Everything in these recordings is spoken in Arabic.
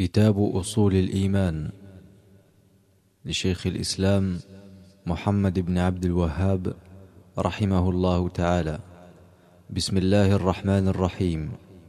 كتاب أصول الإيمان لشيخ الإسلام محمد بن عبد الوهاب رحمه الله تعالى. بسم الله الرحمن الرحيم.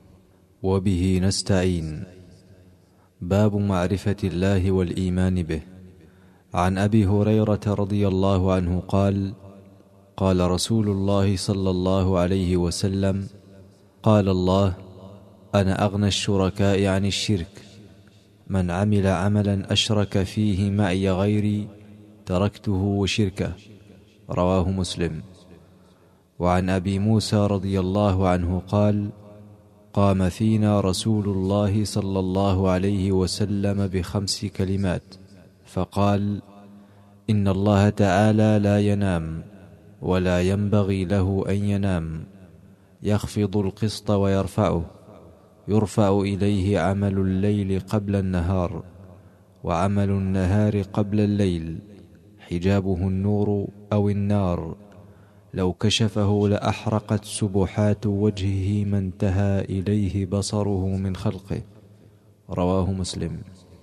وبه نستعين. باب معرفة الله والإيمان به. عن أبي هريرة رضي الله عنه قال: قال رسول الله صلى الله عليه وسلم: قال الله: أنا أغنى الشركاء عن الشرك، من عمل عملا أشرك فيه معي غيري تركته وشركه. رواه مسلم. وعن أبي موسى رضي الله عنه قال: قام فينا رسول الله صلى الله عليه وسلم ب5 كلمات فقال: إن الله تعالى لا ينام ولا ينبغي له أن ينام، يخفض القسط ويرفعه، يرفع إليه عمل الليل قبل النهار وعمل النهار قبل الليل، حجابه النور أو النار، لو كشفه لأحرقت سبحات وجهه ما انتهى إليه بصره من خلقه. رواه مسلم.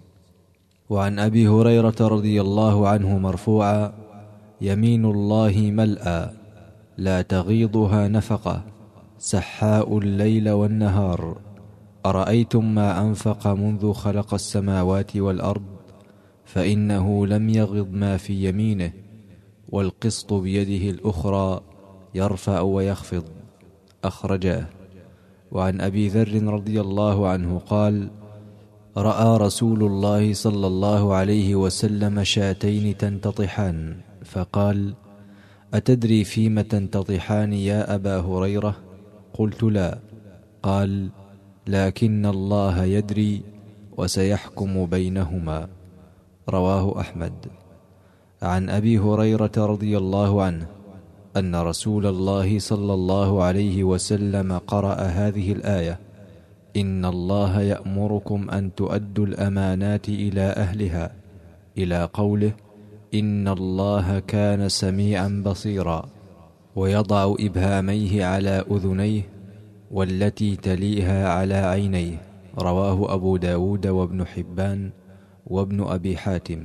وعن أبي هريرة رضي الله عنه مرفوعا: يمين الله ملأى لا تغيضها نفقة، سحاء الليل والنهار، أرأيتم ما أنفق منذ خلق السماوات والأرض، فإنه لم يغض ما في يمينه، والقسط بيده الأخرى يرفع ويخفض. أخرجاه. وعن أبي ذر رضي الله عنه قال: رأى رسول الله صلى الله عليه وسلم شاتين تنتطحان، فقال: أتدري فيم تنتطحان يا أبا هريرة؟ قلت: لا. قال: لكن الله يدري وسيحكم بينهما. رواه أحمد. عن أبي هريرة رضي الله عنه أن رسول الله صلى الله عليه وسلم قرأ هذه الآية: إن الله يأمركم أن تؤدوا الأمانات إلى أهلها، إلى قوله: إن الله كان سميعا بصيرا، ويضع إبهاميه على أذنيه والتي تليها على عينيه. رواه أبو داود وابن حبان وابن أبي حاتم.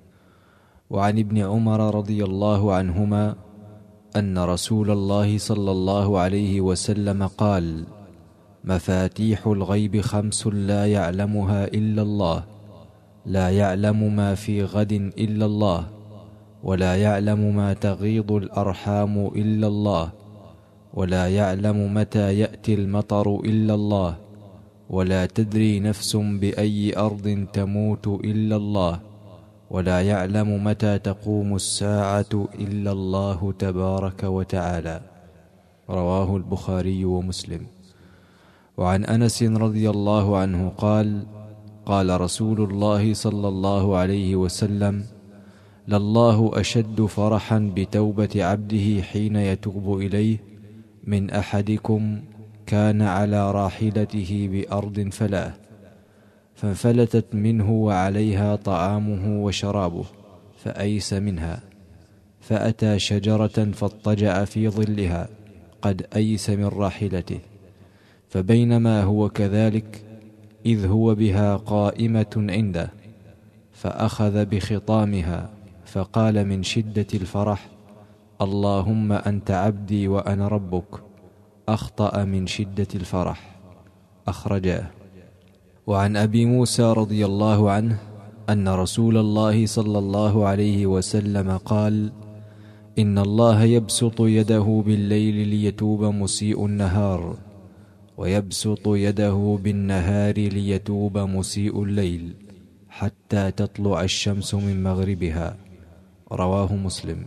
وعن ابن عمر رضي الله عنهما أن رسول الله صلى الله عليه وسلم قال: مفاتيح الغيب 5 لا يعلمها إلا الله، لا يعلم ما في غد إلا الله، ولا يعلم ما تغيض الأرحام إلا الله، ولا يعلم متى يأتي المطر إلا الله، ولا تدري نفس بأي أرض تموت إلا الله، ولا يعلم متى تقوم الساعة إلا الله تبارك وتعالى. رواه البخاري ومسلم. وعن أنس رضي الله عنه قال: قال رسول الله صلى الله عليه وسلم: لله أشد فرحا بتوبة عبده حين يتوب إليه من أحدكم كان على راحلته بأرض فلاة، فانفلتت منه وعليها طعامه وشرابه، فأيس منها، فأتى شجرة فاضطجع في ظلها قد أيس من راحلته، فبينما هو كذلك إذ هو بها قائمة عنده، فأخذ بخطامها فقال من شدة الفرح: اللهم أنت عبدي وأنا ربك، أخطأ من شدة الفرح. أخرجاه. وعن أبي موسى رضي الله عنه أن رسول الله صلى الله عليه وسلم قال: إن الله يبسط يده بالليل ليتوب مسيء النهار، ويبسط يده بالنهار ليتوب مسيء الليل، حتى تطلع الشمس من مغربها. رواه مسلم.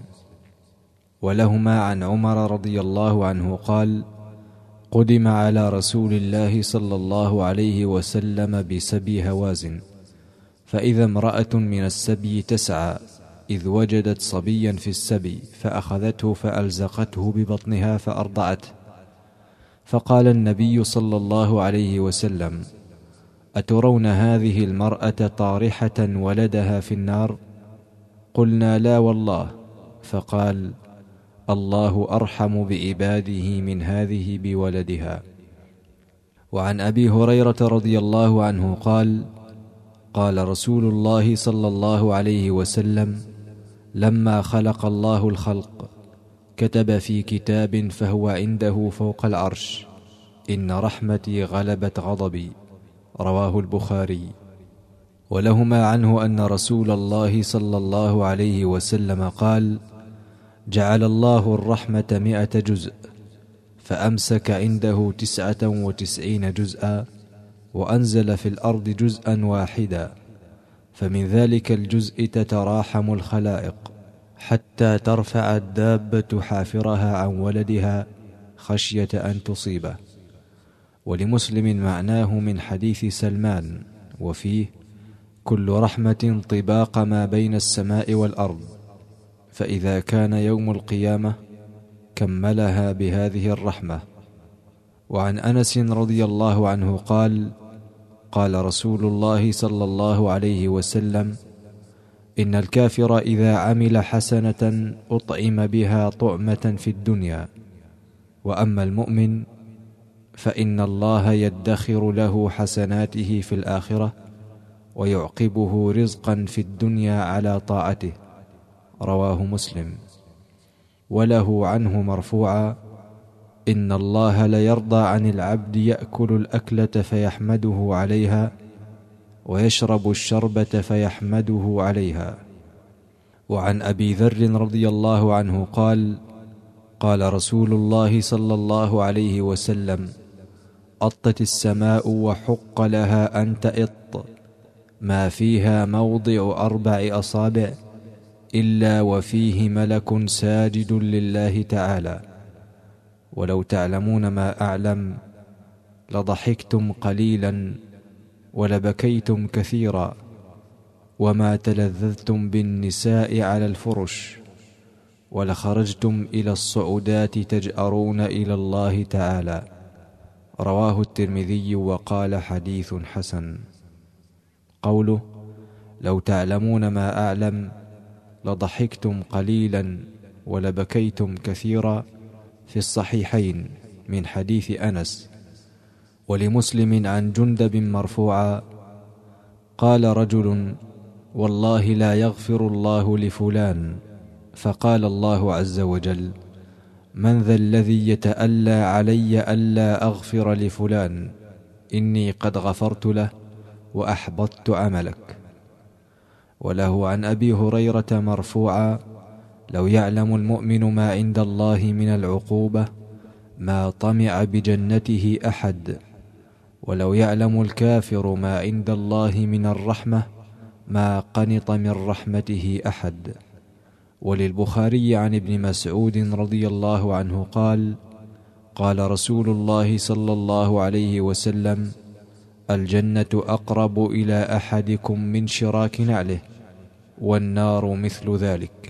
ولهما عن عمر رضي الله عنه قال: قدم على رسول الله صلى الله عليه وسلم بسبي هوازن، فإذا امرأة من السبي تسعى، إذ وجدت صبيا في السبي فأخذته فألزقته ببطنها فأرضعته، فقال النبي صلى الله عليه وسلم: أترون هذه المرأة طارحة ولدها في النار؟ قلنا: لا والله. فقال: الله أرحم بعباده من هذه بولدها. وعن أبي هريرة رضي الله عنه قال: قال رسول الله صلى الله عليه وسلم: لما خلق الله الخلق كتب في كتاب فهو عنده فوق العرش: إن رحمتي غلبت غضبي. رواه البخاري. ولهما عنه أن رسول الله صلى الله عليه وسلم قال: جعل الله الرحمة 100 جزء، فأمسك عنده 99 جزءا، وأنزل في الأرض جزءا واحدا، فمن ذلك الجزء تتراحم الخلائق حتى ترفع الدابة حافرها عن ولدها خشية أن تصيبه. ولمسلم معناه من حديث سلمان، وفيه: كل رحمة طباق ما بين السماء والأرض، فإذا كان يوم القيامة كملها بهذه الرحمة. وعن أنس رضي الله عنه قال: قال رسول الله صلى الله عليه وسلم: إن الكافر إذا عمل حسنة أطعم بها طعمة في الدنيا، وأما المؤمن فإن الله يدخر له حسناته في الآخرة ويعقبه رزقا في الدنيا على طاعته. رواه مسلم. وله عنه مرفوعا: إن الله ليرضى عن العبد يأكل الأكلة فيحمده عليها، ويشرب الشربة فيحمده عليها. وعن أبي ذر رضي الله عنه قال: قال رسول الله صلى الله عليه وسلم: أطت السماء وحق لها أن تئط، ما فيها موضع 4 أصابع إلا وفيه ملك ساجد لله تعالى. ولو تعلمون ما أعلم لضحكتم قليلا ولبكيتم كثيرا، وما تلذذتم بالنساء على الفرش، ولخرجتم إلى الصعودات تجأرون إلى الله تعالى. رواه الترمذي وقال: حديث حسن. قوله: لو تعلمون ما أعلم لضحكتم قليلا ولبكيتم كثيرا، في الصحيحين من حديث أنس. ولمسلم عن جندب مرفوعا: قال رجل: والله لا يغفر الله لفلان. فقال الله عز وجل: من ذا الذي يتألى علي ألا أغفر لفلان؟ إني قد غفرت له وأحبطت عملك. وله عن أبي هريرة مرفوعا: لو يعلم المؤمن ما عند الله من العقوبة ما طمع بجنته أحد، ولو يعلم الكافر ما عند الله من الرحمة ما قنط من رحمته أحد. وللبخاري عن ابن مسعود رضي الله عنه قال: قال رسول الله صلى الله عليه وسلم: الجنة أقرب إلى أحدكم من شراك نعله، والنار مثل ذلك.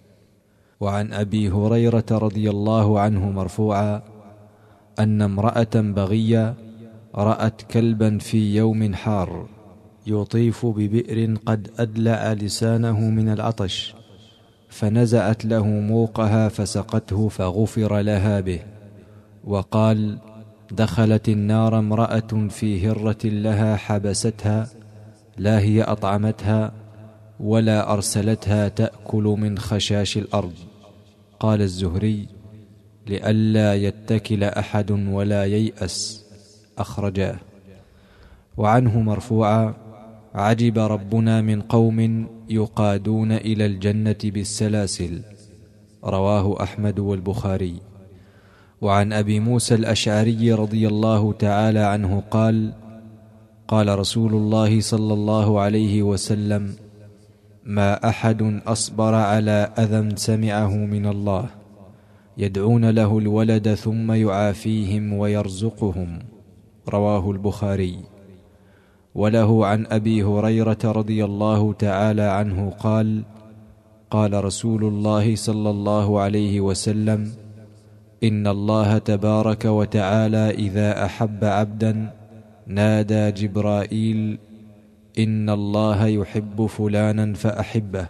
وعن أبي هريرة رضي الله عنه مرفوعا: أن امرأة بغية رأت كلبا في يوم حار يطيف ببئر قد أدلع لسانه من العطش، فنزعت له موقها فسقته فغفر لها به. وقال: دخلت النار امرأة في هرة لها حبستها، لا هي أطعمتها ولا أرسلتها تأكل من خشاش الأرض. قال الزهري: لئلا يتكل أحد ولا ييأس. أخرجاه. وعنه مرفوعا: عجب ربنا من قوم يقادون إلى الجنة بالسلاسل. رواه أحمد والبخاري. وعن أبي موسى الأشعري رضي الله تعالى عنه قال: قال رسول الله صلى الله عليه وسلم: ما أحد أصبر على أذى سمعه من الله، يدعون له الولد ثم يعافيهم ويرزقهم. رواه البخاري. وله عن أبي هريرة رضي الله تعالى عنه قال: قال رسول الله صلى الله عليه وسلم: إن الله تبارك وتعالى إذا أحب عبدا نادى جبرائيل: إن الله يحب فلانا فأحبه،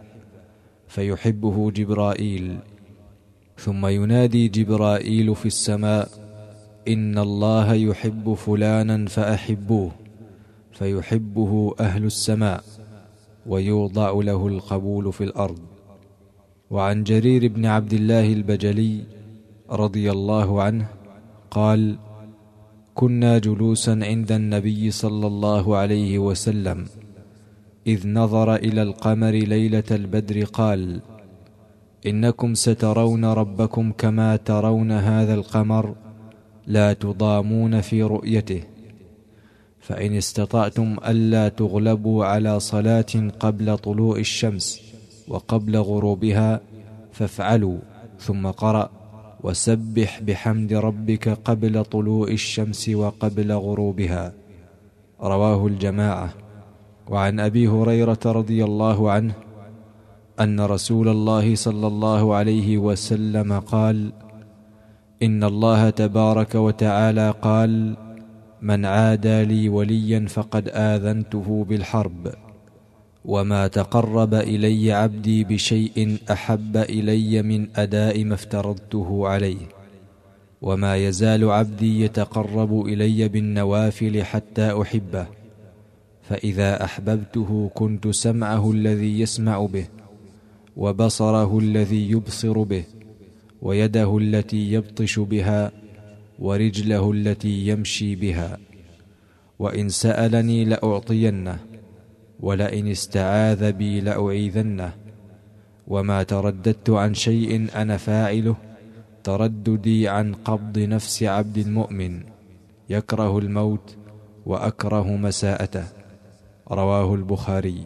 فيحبه جبرائيل. ثم ينادي جبرائيل في السماء: إن الله يحب فلانا فأحبوه، فيحبه أهل السماء ويوضع له القبول في الأرض. وعن جرير بن عبد الله البجلي رضي الله عنه قال: كنا جلوسا عند النبي صلى الله عليه وسلم إذ نظر إلى القمر ليلة البدر قال: إنكم سترون ربكم كما ترون هذا القمر لا تضامون في رؤيته، فإن استطعتم ألا تغلبوا على صلاة قبل طلوع الشمس وقبل غروبها فافعلوا. ثم قرأ: وسبح بحمد ربك قبل طلوع الشمس وقبل غروبها. رواه الجماعة. وعن أبي هريرة رضي الله عنه أن رسول الله صلى الله عليه وسلم قال: إن الله تبارك وتعالى قال: من عادى لي وليا فقد آذنته بالحرب، وما تقرب إلي عبدي بشيء أحب إلي من أداء ما افترضته عليه، وما يزال عبدي يتقرب إلي بالنوافل حتى أحبه، فإذا أحببته كنت سمعه الذي يسمع به، وبصره الذي يبصر به، ويده التي يبطش بها، ورجله التي يمشي بها. وإن سألني لأعطينه، ولئن استعاذ بي لأعيذنه. وما ترددت عن شيء أنا فاعله ترددي عن قبض نفس عبد المؤمن يكره الموت وأكره مساءته. رواه البخاري.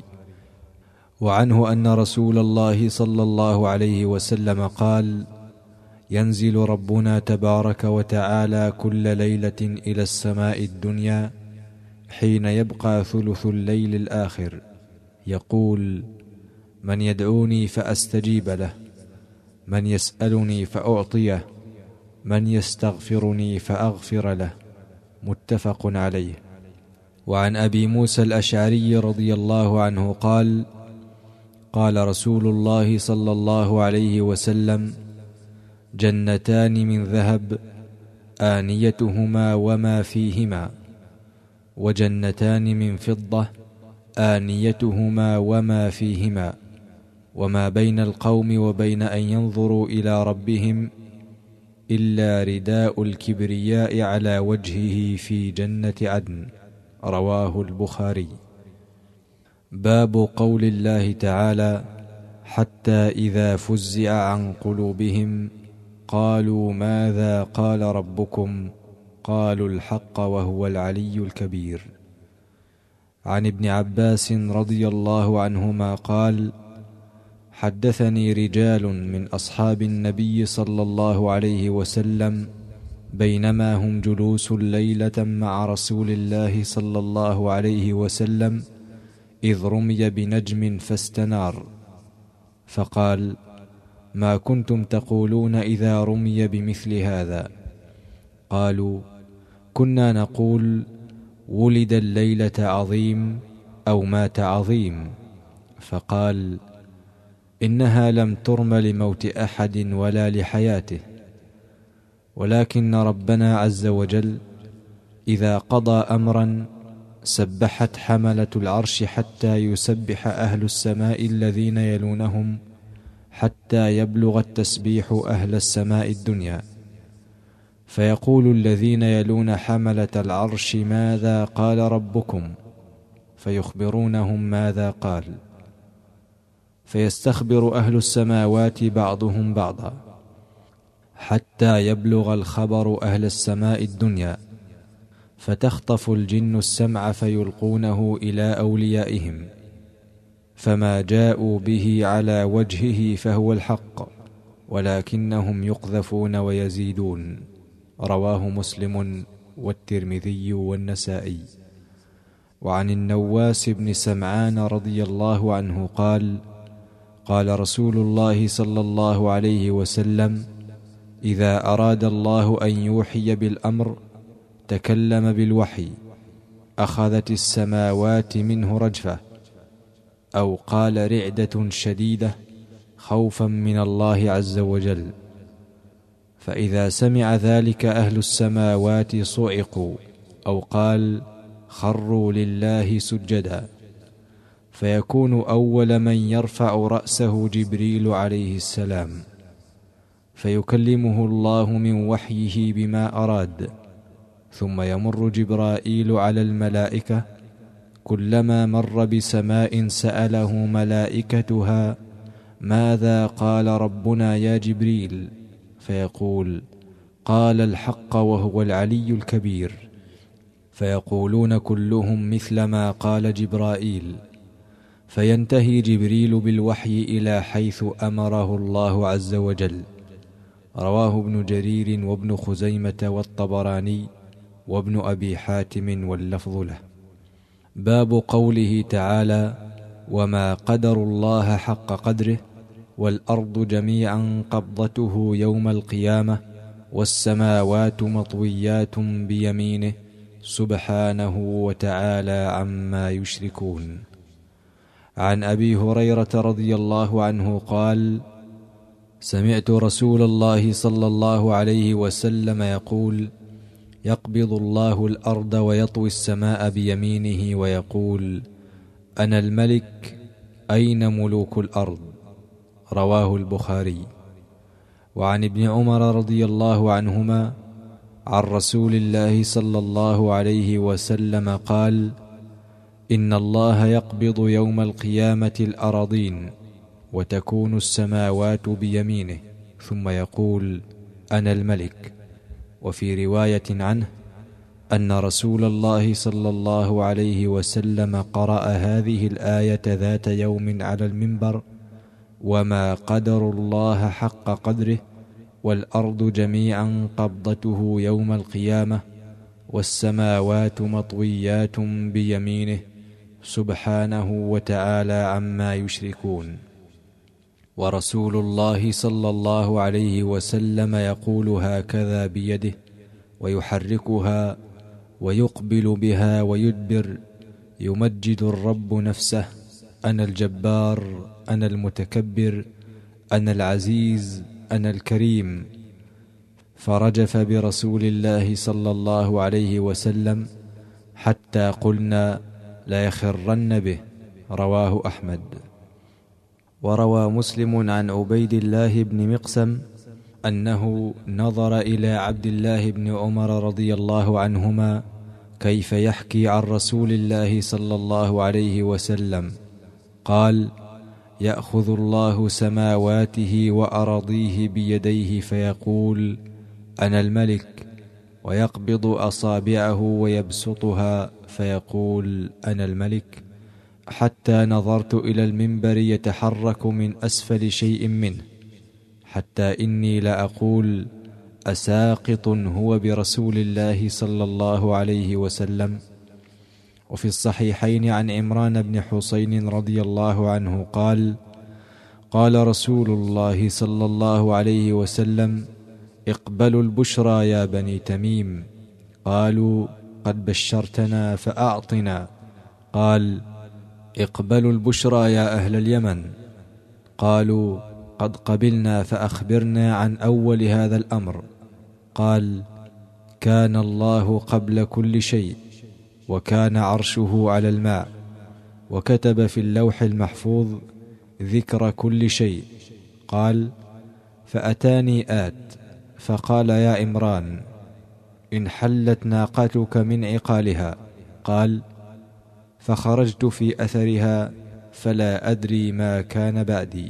وعنه أن رسول الله صلى الله عليه وسلم قال: ينزل ربنا تبارك وتعالى كل ليلة إلى السماء الدنيا حين يبقى ثلث الليل الآخر، يقول: من يدعوني فأستجيب له، من يسألني فأعطيه، من يستغفرني فأغفر له. متفق عليه. وعن أبي موسى الأشعري رضي الله عنه قال: قال رسول الله صلى الله عليه وسلم: جنتان من ذهب آنيتهما وما فيهما، وجنتان من فضة آنيتهما وما فيهما، وما بين القوم وبين أن ينظروا إلى ربهم إلا رداء الكبرياء على وجهه في جنة عدن. رواه البخاري. باب قول الله تعالى: حتى إذا فزع عن قلوبهم قالوا ماذا قال ربكم قالوا الحق وهو العلي الكبير. عن ابن عباس رضي الله عنهما قال: حدثني رجال من أصحاب النبي صلى الله عليه وسلم بينما هم جلوس ليلة مع رسول الله صلى الله عليه وسلم إذ رمي بنجم فاستنار، فقال: ما كنتم تقولون إذا رمي بمثل هذا؟ قالوا: كنا نقول ولد الليلة عظيم أو مات عظيم. فقال: إنها لم ترم لموت أحد ولا لحياته، ولكن ربنا عز وجل إذا قضى أمرا سبحت حملة العرش حتى يسبح أهل السماء الذين يلونهم حتى يبلغ التسبيح أهل السماء الدنيا، فيقول الذين يلون حملة العرش ماذا قال ربكم؟ فيخبرونهم ماذا قال، فيستخبر أهل السماوات بعضهم بعضا حتى يبلغ الخبر أهل السماء الدنيا، فتخطف الجن السمع فيلقونه إلى أوليائهم، فما جاءوا به على وجهه فهو الحق، ولكنهم يقذفون ويزيدون. رواه مسلم والترمذي والنسائي. وعن النواس بن سمعان رضي الله عنه قال: قال رسول الله صلى الله عليه وسلم: إذا أراد الله أن يوحي بالأمر تكلم بالوحي، أخذت السماوات منه رجفة، أو قال رعدة شديدة خوفا من الله عز وجل، فإذا سمع ذلك أهل السماوات صعقوا، أو قال خروا لله سجدا، فيكون أول من يرفع رأسه جبريل عليه السلام، فيكلمه الله من وحيه بما أراد، ثم يمر جبرائيل على الملائكة، كلما مر بسماء سأله ملائكتها: ماذا قال ربنا يا جبريل؟ فيقول: قال الحق وهو العلي الكبير. فيقولون كلهم مثل ما قال جبرائيل، فينتهي جبريل بالوحي إلى حيث أمره الله عز وجل. رواه ابن جرير وابن خزيمة والطبراني وابن أبي حاتم واللفظ له. باب قوله تعالى: وما قدروا الله حق قدره، والأرض جميعا قبضته يوم القيامة، والسماوات مطويات بيمينه سبحانه وتعالى عما يشركون. عن أبي هريرة رضي الله عنه قال: سمعت رسول الله صلى الله عليه وسلم يقول: يقبض الله الأرض ويطوي السماء بيمينه ويقول: أنا الملك، أين ملوك الأرض؟ رواه البخاري. وعن ابن عمر رضي الله عنهما عن رسول الله صلى الله عليه وسلم قال: إن الله يقبض يوم القيامة الأراضين، وتكون السماوات بيمينه، ثم يقول: أنا الملك. وفي رواية عنه أن رسول الله صلى الله عليه وسلم قرأ هذه الآية ذات يوم على المنبر: وما قدروا الله حق قدره، والأرض جميعا قبضته يوم القيامة، والسماوات مطويات بيمينه سبحانه وتعالى عما يشركون. ورسول الله صلى الله عليه وسلم يقول هكذا بيده، ويحركها ويقبل بها ويدبر، يمجد الرب نفسه: أنا الجبار، أنا المتكبر، أنا العزيز، أنا الكريم. فرجف برسول الله صلى الله عليه وسلم حتى قلنا ليخرن به. رواه أحمد. وروى مسلم عن عبيد الله بن مقسم أنه نظر إلى عبد الله بن عمر رضي الله عنهما كيف يحكي عن رسول الله صلى الله عليه وسلم، قال: يأخذ الله سماواته وأراضيه بيديه فيقول: أنا الملك، ويقبض أصابعه ويبسطها فيقول: أنا الملك، حتى نظرت إلى المنبر يتحرك من أسفل شيء منه، حتى إني لأقول: أساقط هو برسول الله صلى الله عليه وسلم. وفي الصحيحين عن عمران بن حسين رضي الله عنه قال: قال رسول الله صلى الله عليه وسلم: اقبلوا البشرى يا بني تميم. قالوا: قد بشرتنا فأعطنا. قال: اقبلوا البشرى يا أهل اليمن. قالوا: قد قبلنا فأخبرنا عن أول هذا الأمر. قال: كان الله قبل كل شيء، وكان عرشه على الماء، وكتب في اللوح المحفوظ ذكر كل شيء. قال: فأتاني آت فقال: يا عمران، انحلت ناقتك من عقالها. قال: فخرجت في أثرها فلا أدري ما كان بعدي.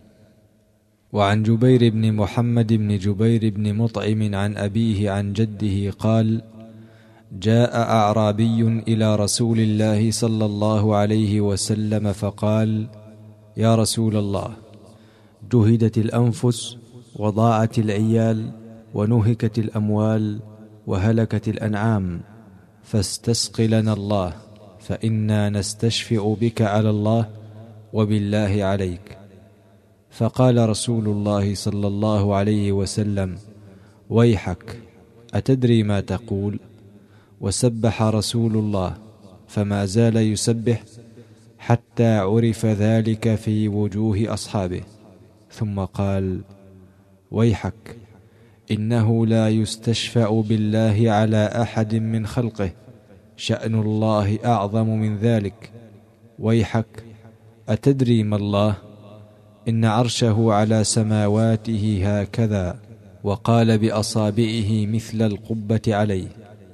وعن جبير بن محمد بن جبير بن مطعم عن أبيه عن جده قال: جاء أعرابي إلى رسول الله صلى الله عليه وسلم فقال: يا رسول الله، جهدت الأنفس، وضاعت العيال، ونهكت الأموال، وهلكت الأنعام، فاستسق لنا الله، فإنا نستشفع بك على الله وبالله عليك. فقال رسول الله صلى الله عليه وسلم: ويحك، أتدري ما تقول؟ وسبح رسول الله، فما زال يسبح حتى عرف ذلك في وجوه أصحابه، ثم قال: ويحك، إنه لا يستشفع بالله على أحد من خلقه شأن الله أعظم من ذلك. ويحك، أتدري ما الله؟ إن عرشه على سماواته هكذا، وقال بأصابعه مثل القبة عليه،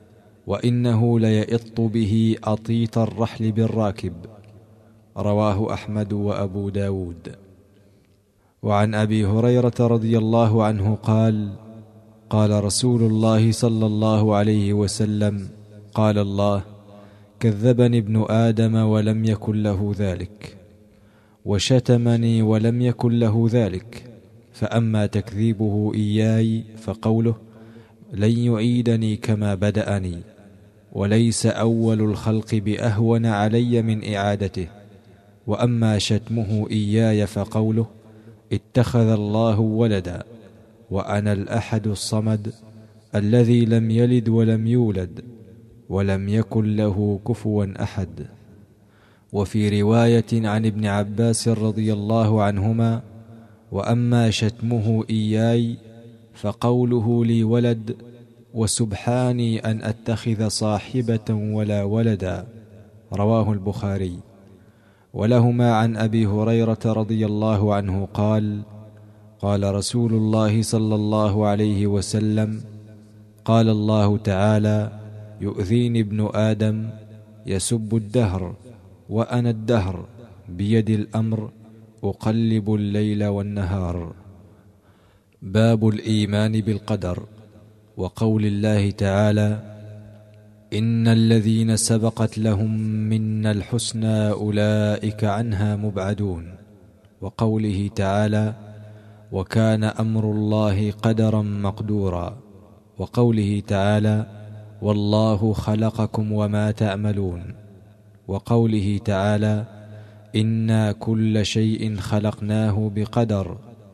وإنه ليئط به أطيط الرحل بالراكب. رواه أحمد وأبو داود. وعن أبي هريرة رضي الله عنه قال: قال رسول الله صلى الله عليه وسلم: قال الله: كذبني ابن آدم ولم يكن له ذلك، وشتمني ولم يكن له ذلك، فأما تكذيبه إياي فقوله: لن يعيدني كما بدأني، وليس أول الخلق بأهون علي من إعادته. وأما شتمه إياي فقوله: اتخذ الله ولدا، وأنا الأحد الصمد الذي لم يلد ولم يولد ولم يكن له كفوا أحد. وفي رواية عن ابن عباس رضي الله عنهما: وأما شتمه إياي فقوله: لي ولد، وسبحاني أن أتخذ صاحبة ولا ولدا. رواه البخاري. ولهما عن أبي هريرة رضي الله عنه قال: قال رسول الله صلى الله عليه وسلم: قال الله تعالى: يؤذيني ابن آدم يسب الدهر، وأنا الدهر بيد الأمر، أقلب الليل والنهار. باب الإيمان بالقدر. وقول الله تعالى: إن الذين سبقت لهم منا الحسنى أولئك عنها مبعدون. وقوله تعالى: وكان أمر الله قدرا مقدورا. وقوله تعالى: والله خلقكم وما تعملون. وقوله تعالى: إنا كل شيء خلقناه بقدر.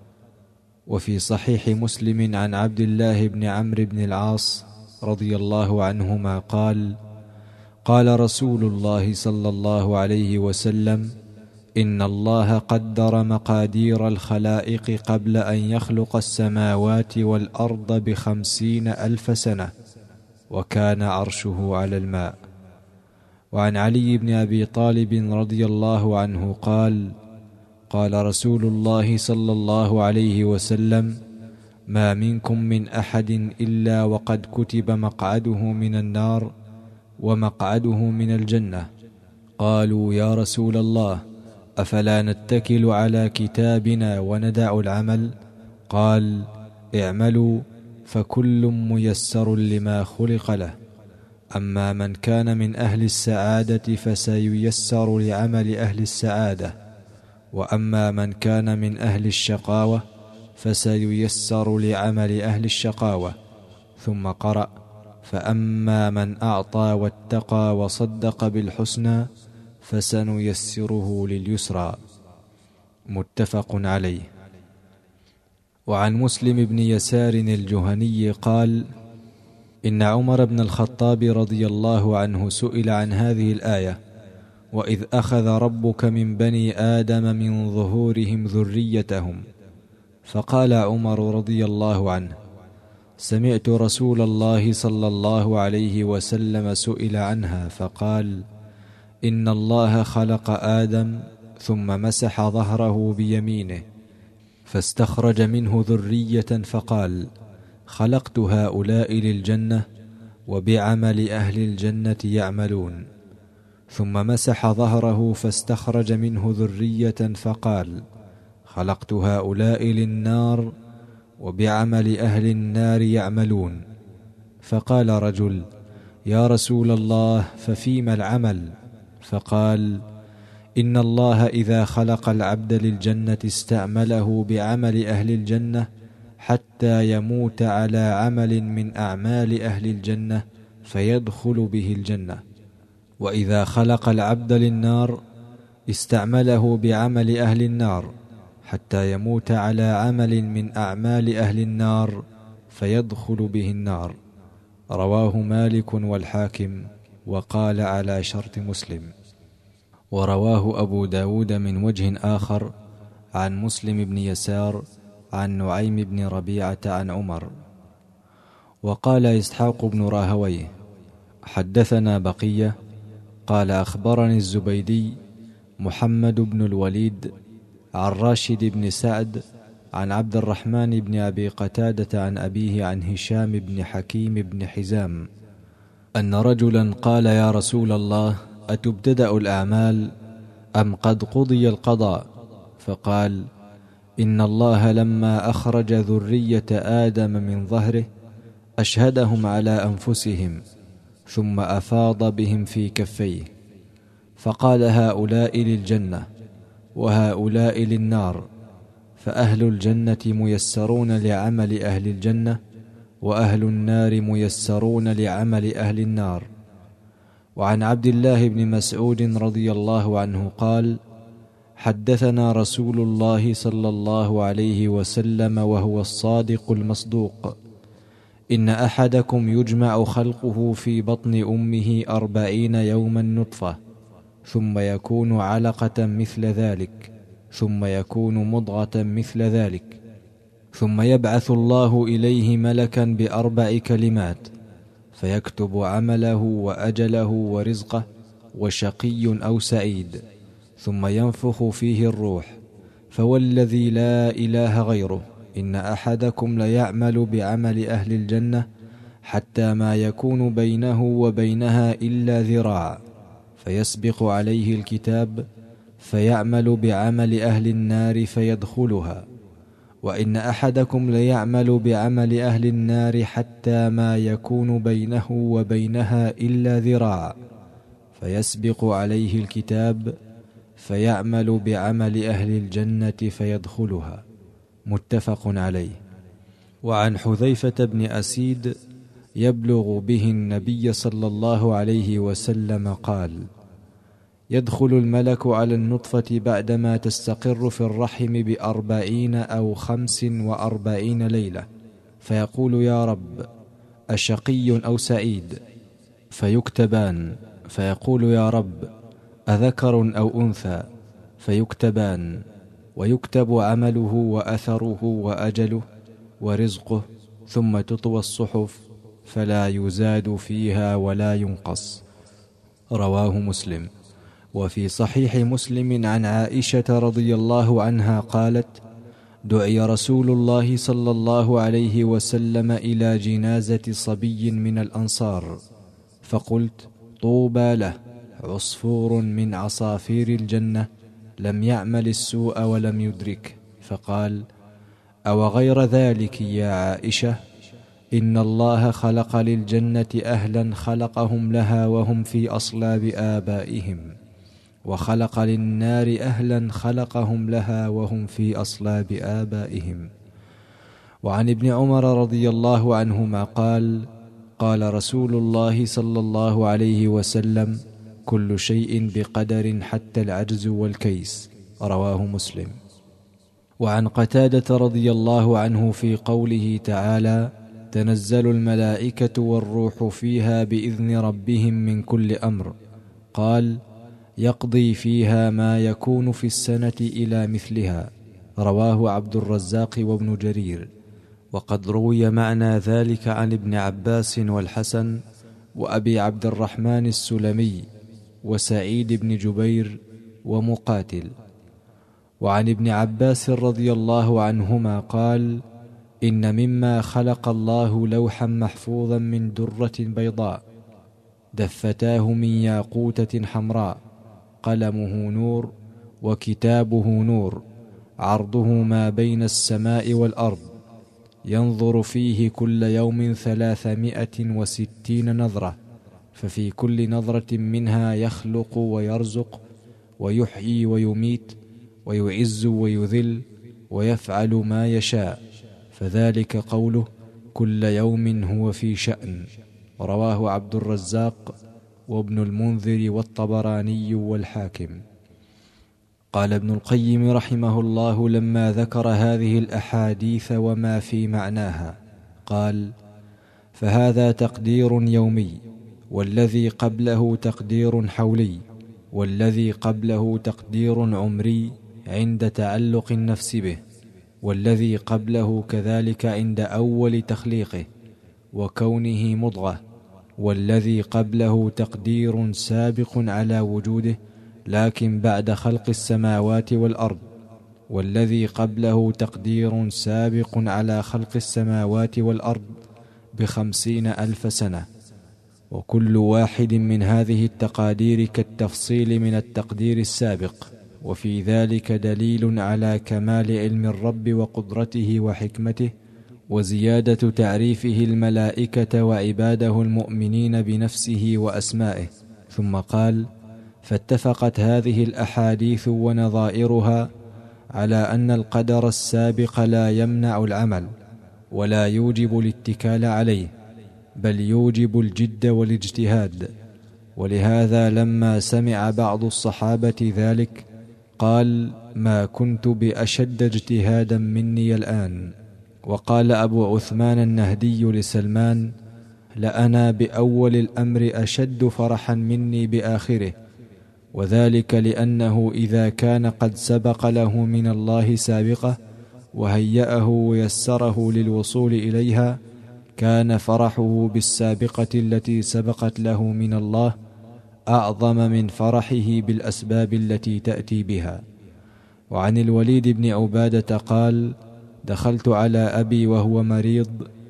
وفي صحيح مسلم عن عبد الله بن عمرو بن العاص رضي الله عنهما قال: قال رسول الله صلى الله عليه وسلم: إن الله قدر مقادير الخلائق قبل أن يخلق السماوات والأرض ب50,000 سنة، وكان عرشه على الماء. وعن علي بن أبي طالب رضي الله عنه قال: قال رسول الله صلى الله عليه وسلم: ما منكم من أحد إلا وقد كتب مقعده من النار ومقعده من الجنة. قالوا: يا رسول الله، أفلا نتكل على كتابنا وندع العمل؟ قال: اعملوا فكل ميسر لما خلق له. أما من كان من أهل السعادة فسييسر لعمل أهل السعادة، وأما من كان من أهل الشقاوة فسييسر لعمل أهل الشقاوة. ثم قرأ: فأما من أعطى واتقى وصدق بالحسنى فسنيسره لليسرى. متفق عليه. وعن مسلم بن يسار الجهني قال: إن عمر بن الخطاب رضي الله عنه سئل عن هذه الآية: وإذ أخذ ربك من بني آدم من ظهورهم ذريتهم. فقال عمر رضي الله عنه: سمعت رسول الله صلى الله عليه وسلم سئل عنها فقال: إن الله خلق آدم ثم مسح ظهره بيمينه فاستخرج منه ذرية فقال: خلقت هؤلاء للجنة وبعمل أهل الجنة يعملون. ثم مسح ظهره فاستخرج منه ذرية فقال: خلقت هؤلاء للنار وبعمل أهل النار يعملون. فقال رجل: يا رسول الله، ففيما العمل؟ فقال: إن الله إذا خلق العبد للجنة استعمله بعمل أهل الجنة حتى يموت على عمل من أعمال أهل الجنة فيدخل به الجنة، وإذا خلق العبد للنار استعمله بعمل أهل النار حتى يموت على عمل من أعمال أهل النار فيدخل به النار. رواه مالك والحاكم، وقال على شرط مسلم. ورواه أبو داود من وجه آخر عن مسلم بن يسار عن نعيم بن ربيعة عن عمر. وقال إسحاق بن راهويه: حدثنا بقية قال أخبرني الزبيدي محمد بن الوليد عن راشد بن سعد عن عبد الرحمن بن أبي قتادة عن أبيه عن هشام بن حكيم بن حزام أن رجلا قال يا رسول الله أتبتدأ الأعمال أم قد قضي القضاء؟ فقال إن الله لما أخرج ذرية آدم من ظهره أشهدهم على أنفسهم ثم أفاض بهم في كفيه فقال هؤلاء للجنة وهؤلاء للنار، فأهل الجنة ميسرون لعمل أهل الجنة وأهل النار ميسرون لعمل أهل النار. وعن عبد الله بن مسعود رضي الله عنه قال حدثنا رسول الله صلى الله عليه وسلم وهو الصادق المصدوق إن أحدكم يجمع خلقه في بطن أمه 40 يوما نطفة ثم يكون علقة مثل ذلك ثم يكون مضغة مثل ذلك ثم يبعث الله إليه ملكا ب4 كلمات فيكتب عمله وأجله ورزقه وشقي أو سعيد ثم ينفخ فيه الروح فوالذي لا إله غيره إن أحدكم ليعمل بعمل أهل الجنة حتى ما يكون بينه وبينها إلا ذراع فيسبق عليه الكتاب فيعمل بعمل أهل النار فيدخلها، وإن أحدكم ليعمل بعمل أهل النار حتى ما يكون بينه وبينها إلا ذراع فيسبق عليه الكتاب فيعمل بعمل أهل الجنة فيدخلها. متفق عليه. وعن حذيفة بن أسيد يبلغ به النبي صلى الله عليه وسلم قال يدخل الملك على النطفة بعدما تستقر في الرحم ب40 أو 45 ليلة فيقول يا رب أشقي أو سعيد؟ فيكتبان، فيقول يا رب أذكر أو أنثى؟ فيكتبان، ويكتب عمله وأثره وأجله ورزقه ثم تطوى الصحف فلا يزاد فيها ولا ينقص. رواه مسلم. وفي صحيح مسلم عن عائشة رضي الله عنها قالت دعي رسول الله صلى الله عليه وسلم إلى جنازة صبي من الأنصار فقلت طوبى له عصفور من عصافير الجنة لم يعمل السوء ولم يدرك. فقال أو غير ذلك يا عائشة إن الله خلق للجنة أهلا خلقهم لها وهم في أصلاب آبائهم وخلق للنار أهلا خلقهم لها وهم في أصلاب آبائهم. وعن ابن عمر رضي الله عنهما قال قال رسول الله صلى الله عليه وسلم كل شيء بقدر حتى العجز والكيس. رواه مسلم. وعن قتادة رضي الله عنه في قوله تعالى تنزل الملائكة والروح فيها بإذن ربهم من كل أمر قال يقضي فيها ما يكون في السنة إلى مثلها. رواه عبد الرزاق وابن جرير. وقد روي معنى ذلك عن ابن عباس والحسن وأبي عبد الرحمن السلمي وسعيد بن جبير ومقاتل. وعن ابن عباس رضي الله عنهما قال إن مما خلق الله لوحا محفوظا من درة بيضاء دفتاه من ياقوتة حمراء قلمه نور وكتابه نور عرضه ما بين السماء والأرض ينظر فيه كل يوم 360 نظرة ففي كل نظرة منها يخلق ويرزق ويحيي ويميت ويعز ويذل ويفعل ما يشاء فذلك قوله كل يوم هو في شأن. رواه عبد الرزاق وابن المنذر والطبراني والحاكم. قال ابن القيم رحمه الله لما ذكر هذه الأحاديث وما في معناها قال فهذا تقدير يومي والذي قبله تقدير حولي والذي قبله تقدير عمري عند تعلق النفس به والذي قبله كذلك عند أول تخليقه وكونه مضغة والذي قبله تقدير سابق على وجوده لكن بعد خلق السماوات والأرض، والذي قبله تقدير سابق على خلق السماوات والأرض ب50,000 سنة، وكل واحد من هذه التقادير كالتفصيل من التقدير السابق، وفي ذلك دليل على كمال علم الرب وقدرته وحكمته وزيادة تعريفه الملائكة وعباده المؤمنين بنفسه وأسمائه. ثم قال: فاتفقت هذه الأحاديث ونظائرها على أن القدر السابق لا يمنع العمل ولا يوجب الاتكال عليه، بل يوجب الجد والاجتهاد. ولهذا لما سمع بعض الصحابة ذلك قال: ما كنت بأشد اجتهادا مني الآن. وقال أبو عثمان النهدي لسلمان: لأنا بأول الأمر أشد فرحا مني بآخره، وذلك لأنه إذا كان قد سبق له من الله سابقة وهيأه ويسره للوصول إليها، كان فرحه بالسابقة التي سبقت له من الله أعظم من فرحه بالأسباب التي تأتي بها. وعن الوليد بن عبادة قال: دخلت على أبي وهو مريض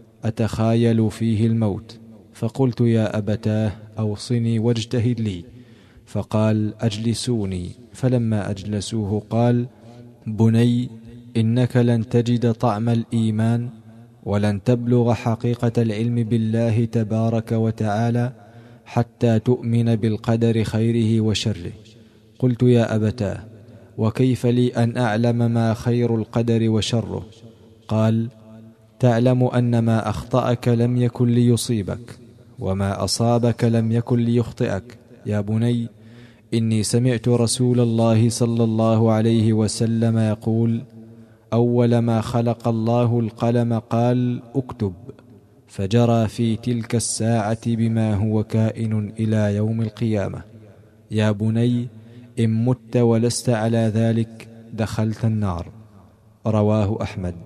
أتخايل فيه الموت، فقلت: يا أبتاه أوصني واجتهد لي. فقال: أجلسوني. فلما أجلسوه قال: بني، إنك لن تجد طعم الإيمان ولن تبلغ حقيقة العلم بالله تبارك وتعالى حتى تؤمن بالقدر خيره وشره. قلت: يا أبتاه، وكيف لي أن أعلم ما خير القدر وشره؟ قال: تعلم أن ما أخطأك لم يكن ليصيبك، وما أصابك لم يكن ليخطئك. يا بني، إني سمعت رسول الله صلى الله عليه وسلم يقول: أول ما خلق الله القلم قال: اكتب، فجرى في تلك الساعة بما هو كائن إلى يوم القيامة. يا بني، إن مت ولست على ذلك دخلت النار. رواه أحمد.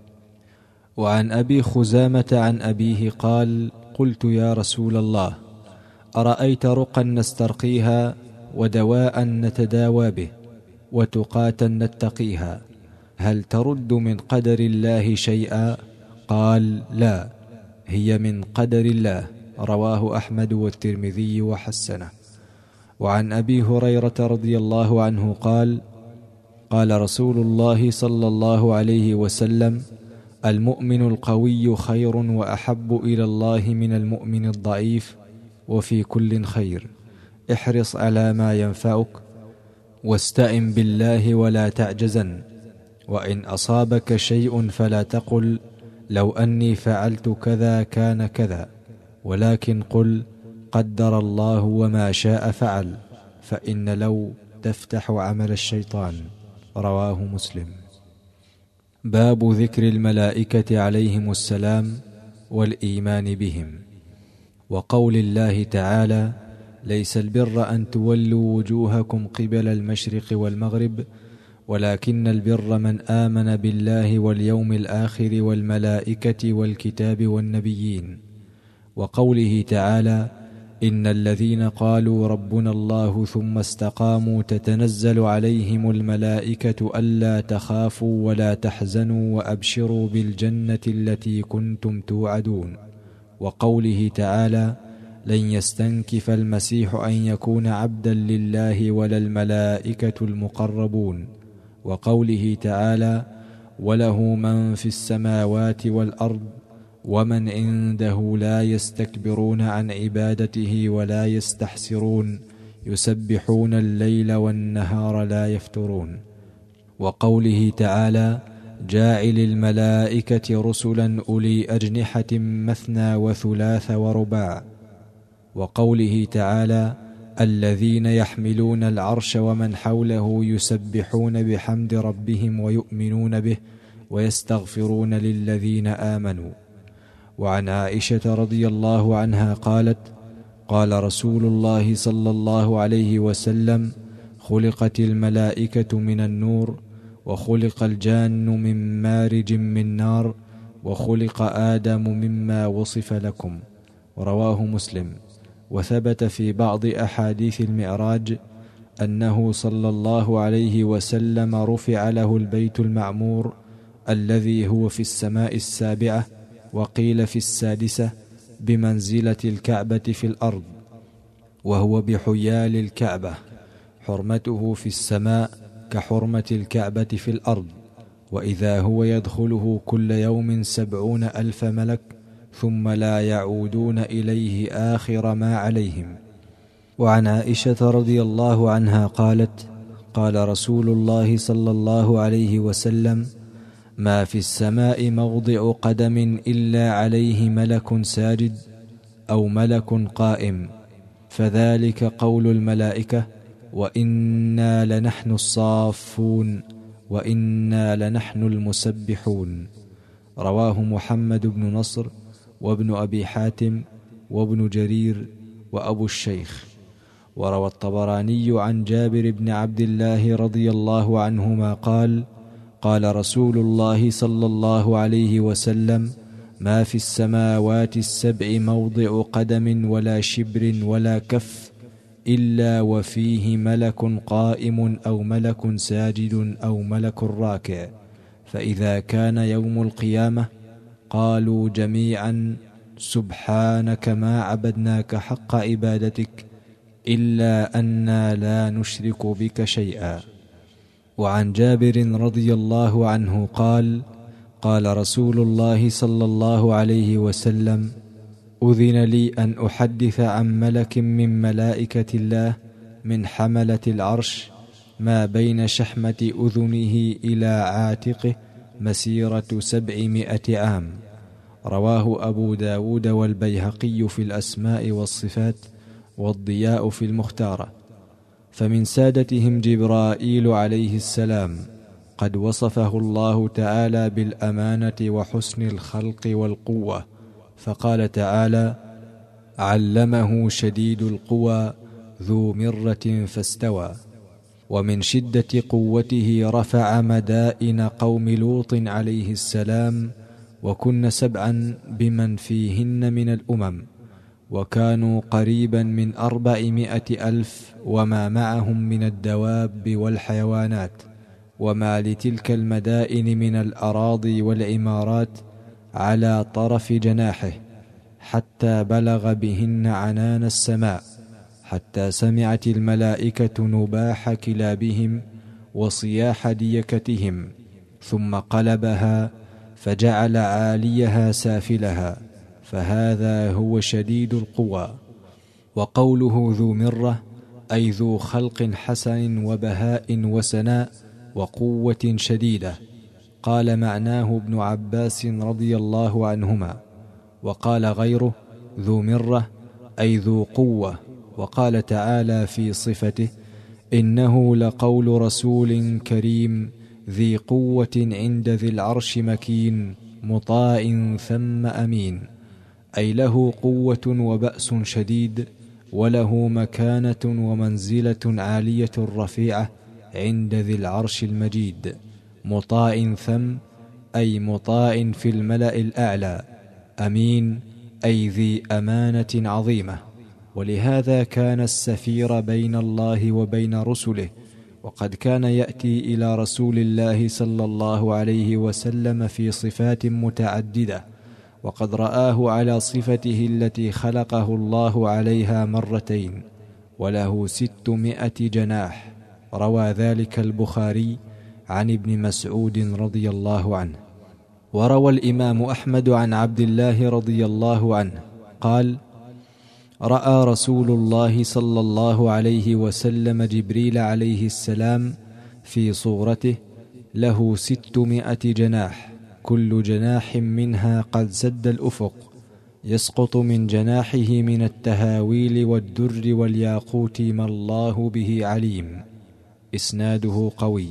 وعن أبي خزامة عن أبيه قال: قلت: يا رسول الله، أرأيت رقا نسترقيها ودواء نتداوى به وتقاة نتقيها، هل ترد من قدر الله شيئا؟ قال: لا، هي من قدر الله. رواه أحمد والترمذي وحسنه. وعن أبي هريرة رضي الله عنه قال: قال رسول الله صلى الله عليه وسلم: المؤمن القوي خير وأحب إلى الله من المؤمن الضعيف، وفي كل خير. احرص على ما ينفعك واستعن بالله ولا تعجزن، وإن أصابك شيء فلا تقل لو أني فعلت كذا كان كذا، ولكن قل قدر الله وما شاء فعل، فإن لو تفتح عمل الشيطان. رواه مسلم. باب ذكر الملائكة عليهم السلام والإيمان بهم. وقول الله تعالى: ليس البر أن تولوا وجوهكم قبل المشرق والمغرب، ولكن البر من آمن بالله واليوم الآخر والملائكة والكتاب والنبيين. وقوله تعالى: إن الذين قالوا ربنا الله ثم استقاموا تتنزل عليهم الملائكة ألا تخافوا ولا تحزنوا وأبشروا بالجنة التي كنتم توعدون. وقوله تعالى: لن يستنكف المسيح أن يكون عبدا لله ولا الملائكة المقربون. وقوله تعالى: وله من في السماوات والأرض ومن عنده لا يستكبرون عن عبادته ولا يستحسرون يسبحون الليل والنهار لا يفترون. وقوله تعالى: جاعل الملائكة رسلا أولي أجنحة مثنى وثلاث ورباع. وقوله تعالى: الذين يحملون العرش ومن حوله يسبحون بحمد ربهم ويؤمنون به ويستغفرون للذين آمنوا. وعن عائشة رضي الله عنها قالت: قال رسول الله صلى الله عليه وسلم: خلقت الملائكة من النور، وخلق الجان من مارج من نار، وخلق آدم مما وصف لكم. رواه مسلم. وثبت في بعض أحاديث المعراج أنه صلى الله عليه وسلم رفع له البيت المعمور الذي هو في السماء السابعة، وقيل في السادسة، بمنزلة الكعبة في الأرض، وهو بحيال الكعبة، حرمته في السماء كحرمة الكعبة في الأرض. وإذا هو يدخله كل يوم 70,000 ملك، ثم لا يعودون إليه آخر ما عليهم. وعن عائشة رضي الله عنها قالت: قال رسول الله صلى الله عليه وسلم: ما في السماء موضع قدم إلا عليه ملك ساجد أو ملك قائم، فذلك قول الملائكة: وإنا لنحن الصافون وإنا لنحن المسبحون. رواه محمد بن نصر وابن أبي حاتم وابن جرير وأبو الشيخ. وروى الطبراني عن جابر بن عبد الله رضي الله عنهما قال: قال رسول الله صلى الله عليه وسلم: ما في السماوات السبع موضع قدم ولا شبر ولا كف إلا وفيه ملك قائم أو ملك ساجد أو ملك راكع. فإذا كان يوم القيامة قالوا جميعا: سبحانك ما عبدناك حق عبادتك إلا أنا لا نشرك بك شيئا. وعن جابر رضي الله عنه قال: قال رسول الله صلى الله عليه وسلم: أذن لي أن أحدث عن ملك من ملائكة الله من حملة العرش ما بين شحمة أذنه إلى عاتقه مسيرة 700 عام. رواه أبو داود والبيهقي في الأسماء والصفات، والضياء في المختارة. فمن سادتهم جبرائيل عليه السلام، قد وصفه الله تعالى بالأمانة وحسن الخلق والقوة، فقال تعالى: علمه شديد القوى ذو مرة فاستوى. ومن شدة قوته رفع مدائن قوم لوط عليه السلام، وكن 7 بمن فيهن من الأمم، وكانوا قريبا من 400,000 وما معهم من الدواب والحيوانات، وما لتلك المدائن من الأراضي والعمارات على طرف جناحه، حتى بلغ بهن عنان السماء، حتى سمعت الملائكة نباح كلابهم وصياح ديكتهم، ثم قلبها فجعل عاليها سافلها، فهذا هو شديد القوى. وقوله ذو مرة أي ذو خلق حسن وبهاء وسناء وقوة شديدة. قال معناه ابن عباس رضي الله عنهما. وقال غيره: ذو مرة أي ذو قوة. وقال تعالى في صفته: إنه لقول رسول كريم ذي قوة عند ذي العرش مكين مطاع ثم أمين، أي له قوة وبأس شديد، وله مكانة ومنزلة عالية رفيعة عند ذي العرش المجيد. مطاع ثم أي مطاع في الملأ الأعلى، أمين أي ذي أمانة عظيمة. ولهذا كان السفير بين الله وبين رسله، وقد كان يأتي إلى رسول الله صلى الله عليه وسلم في صفات متعددة، وقد رآه على صفته التي خلقه الله عليها مرتين، وله 600 جناح. روى ذلك البخاري عن ابن مسعود رضي الله عنه. وروى الإمام أحمد عن عبد الله رضي الله عنه قال: رأى رسول الله صلى الله عليه وسلم جبريل عليه السلام في صورته له 600 جناح، كل جناح منها قد سد الأفق، يسقط من جناحه من التهاويل والدر والياقوت ما الله به عليم. إسناده قوي.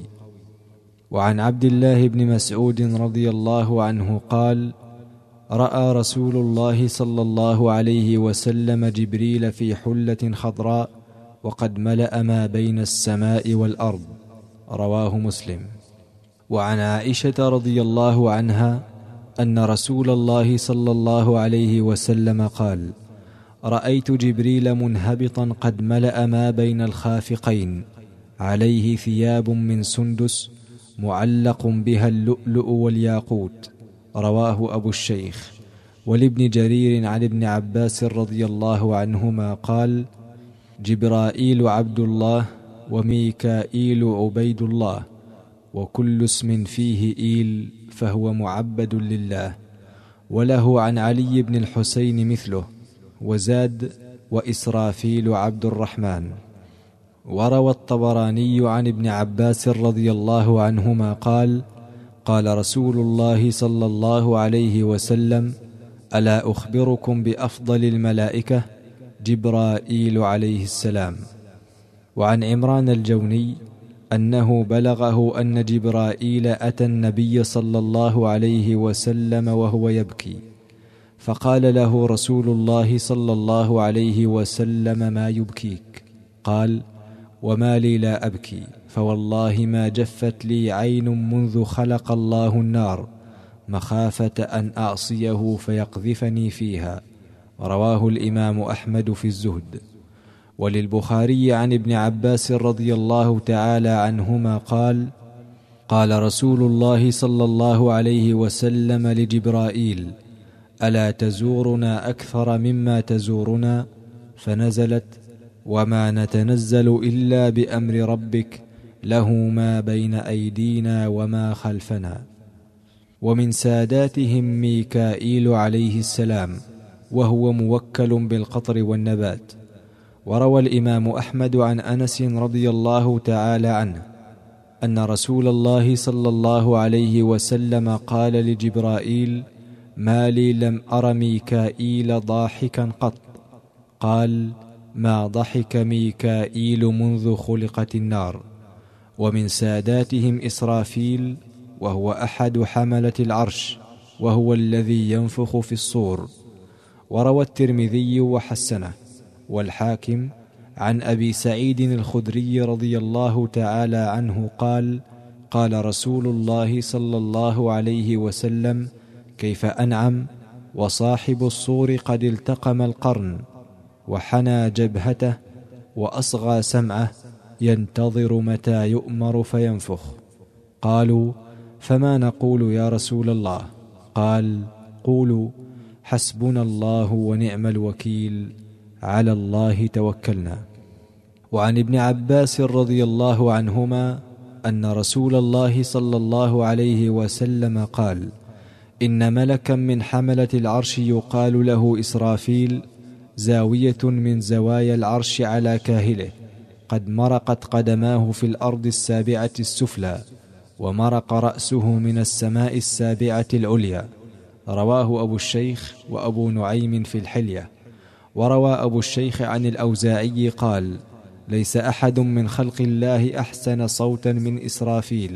وعن عبد الله بن مسعود رضي الله عنه قال: رأى رسول الله صلى الله عليه وسلم جبريل في حلة خضراء، وقد ملأ ما بين السماء والأرض. رواه مسلم. وعن عائشة رضي الله عنها أن رسول الله صلى الله عليه وسلم قال: رأيت جبريل منهبطا قد ملأ ما بين الخافقين، عليه ثياب من سندس معلق بها اللؤلؤ والياقوت. رواه أبو الشيخ. ولابن جرير عن ابن عباس رضي الله عنهما قال: جبرائيل عبد الله، وميكائيل عبيد الله، وكل اسم فيه إيل فهو معبد لله. وله عن علي بن الحسين مثله، وزاد: وإسرافيل عبد الرحمن. وروى الطبراني عن ابن عباس رضي الله عنهما قال: قال رسول الله صلى الله عليه وسلم: ألا أخبركم بأفضل الملائكة؟ جبرائيل عليه السلام. وعن عمران الجوني أنه بلغه أن جبرائيل أتى النبي صلى الله عليه وسلم وهو يبكي، فقال له رسول الله صلى الله عليه وسلم: ما يبكيك؟ قال: وما لي لا أبكي، فوالله ما جفت لي عين منذ خلق الله النار مخافة أن أعصيه فيقذفني فيها. رواه الإمام أحمد في الزهد. وللبخاري عن ابن عباس رضي الله تعالى عنهما قال: قال رسول الله صلى الله عليه وسلم لجبرائيل: ألا تزورنا أكثر مما تزورنا؟ فنزلت: وما نتنزل إلا بأمر ربك له ما بين أيدينا وما خلفنا. ومن ساداتهم ميكائيل عليه السلام، وهو موكل بالقطر والنبات. وروى الإمام أحمد عن أنس رضي الله تعالى عنه أن رسول الله صلى الله عليه وسلم قال لجبرائيل: ما لي لم أر ميكائيل ضاحكا قط. قال: ما ضحك ميكائيل منذ خلقت النار. ومن ساداتهم إسرافيل، وهو أحد حملة العرش، وهو الذي ينفخ في الصور. وروى الترمذي وحسنه والحاكم عن أبي سعيد الخدري رضي الله تعالى عنه قال: قال رسول الله صلى الله عليه وسلم: كيف أنعم وصاحب الصور قد التقم القرن وحنى جبهته وأصغى سمعه، ينتظر متى يؤمر فينفخ. قالوا: فما نقول يا رسول الله؟ قال: قولوا: حسبنا الله ونعم الوكيل، على الله توكلنا. وعن ابن عباس رضي الله عنهما أن رسول الله صلى الله عليه وسلم قال: إن ملكا من حملة العرش يقال له إسرافيل، زاوية من زوايا العرش على كاهله، قد مرقت قدماه في الأرض السابعة السفلى، ومرق رأسه من السماء السابعة العليا. رواه أبو الشيخ وأبو نعيم في الحلية. وروى أبو الشيخ عن الأوزاعي قال: ليس أحد من خلق الله أحسن صوتا من إسرافيل،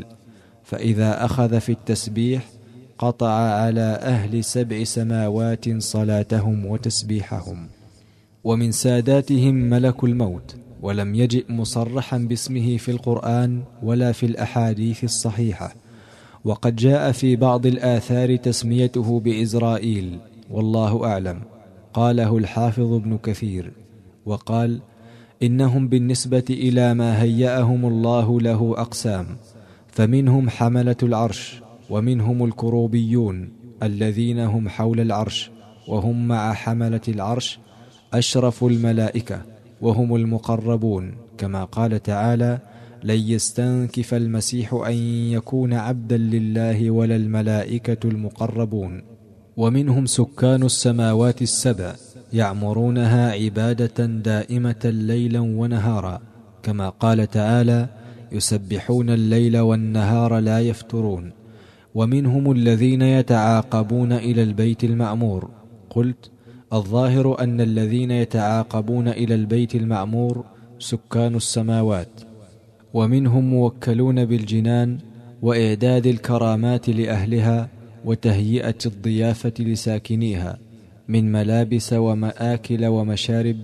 فإذا أخذ في التسبيح قطع على أهل 7 سماوات صلاتهم وتسبيحهم. ومن ساداتهم ملك الموت، ولم يجئ مصرحا باسمه في القرآن ولا في الأحاديث الصحيحة، وقد جاء في بعض الآثار تسميته بإزرائيل، والله أعلم. قاله الحافظ ابن كثير. وقال: إنهم بالنسبة إلى ما هيأهم الله له أقسام، فمنهم حملة العرش، ومنهم الكروبيون الذين هم حول العرش، وهم مع حملة العرش أشرف الملائكة، وهم المقربون، كما قال تعالى: لن يستنكف المسيح أن يكون عبدا لله ولا الملائكة المقربون. ومنهم سكان السماوات ال7 يعمرونها عبادة دائمة ليلا ونهارا، كما قال تعالى: يسبحون الليل والنهار لا يفترون. ومنهم الذين يتعاقبون إلى البيت المعمور. قلت: الظاهر أن الذين يتعاقبون إلى البيت المعمور سكان السماوات. ومنهم موكلون بالجنان وإعداد الكرامات لأهلها وتهيئة الضيافة لساكنيها، من ملابس ومآكل ومشارب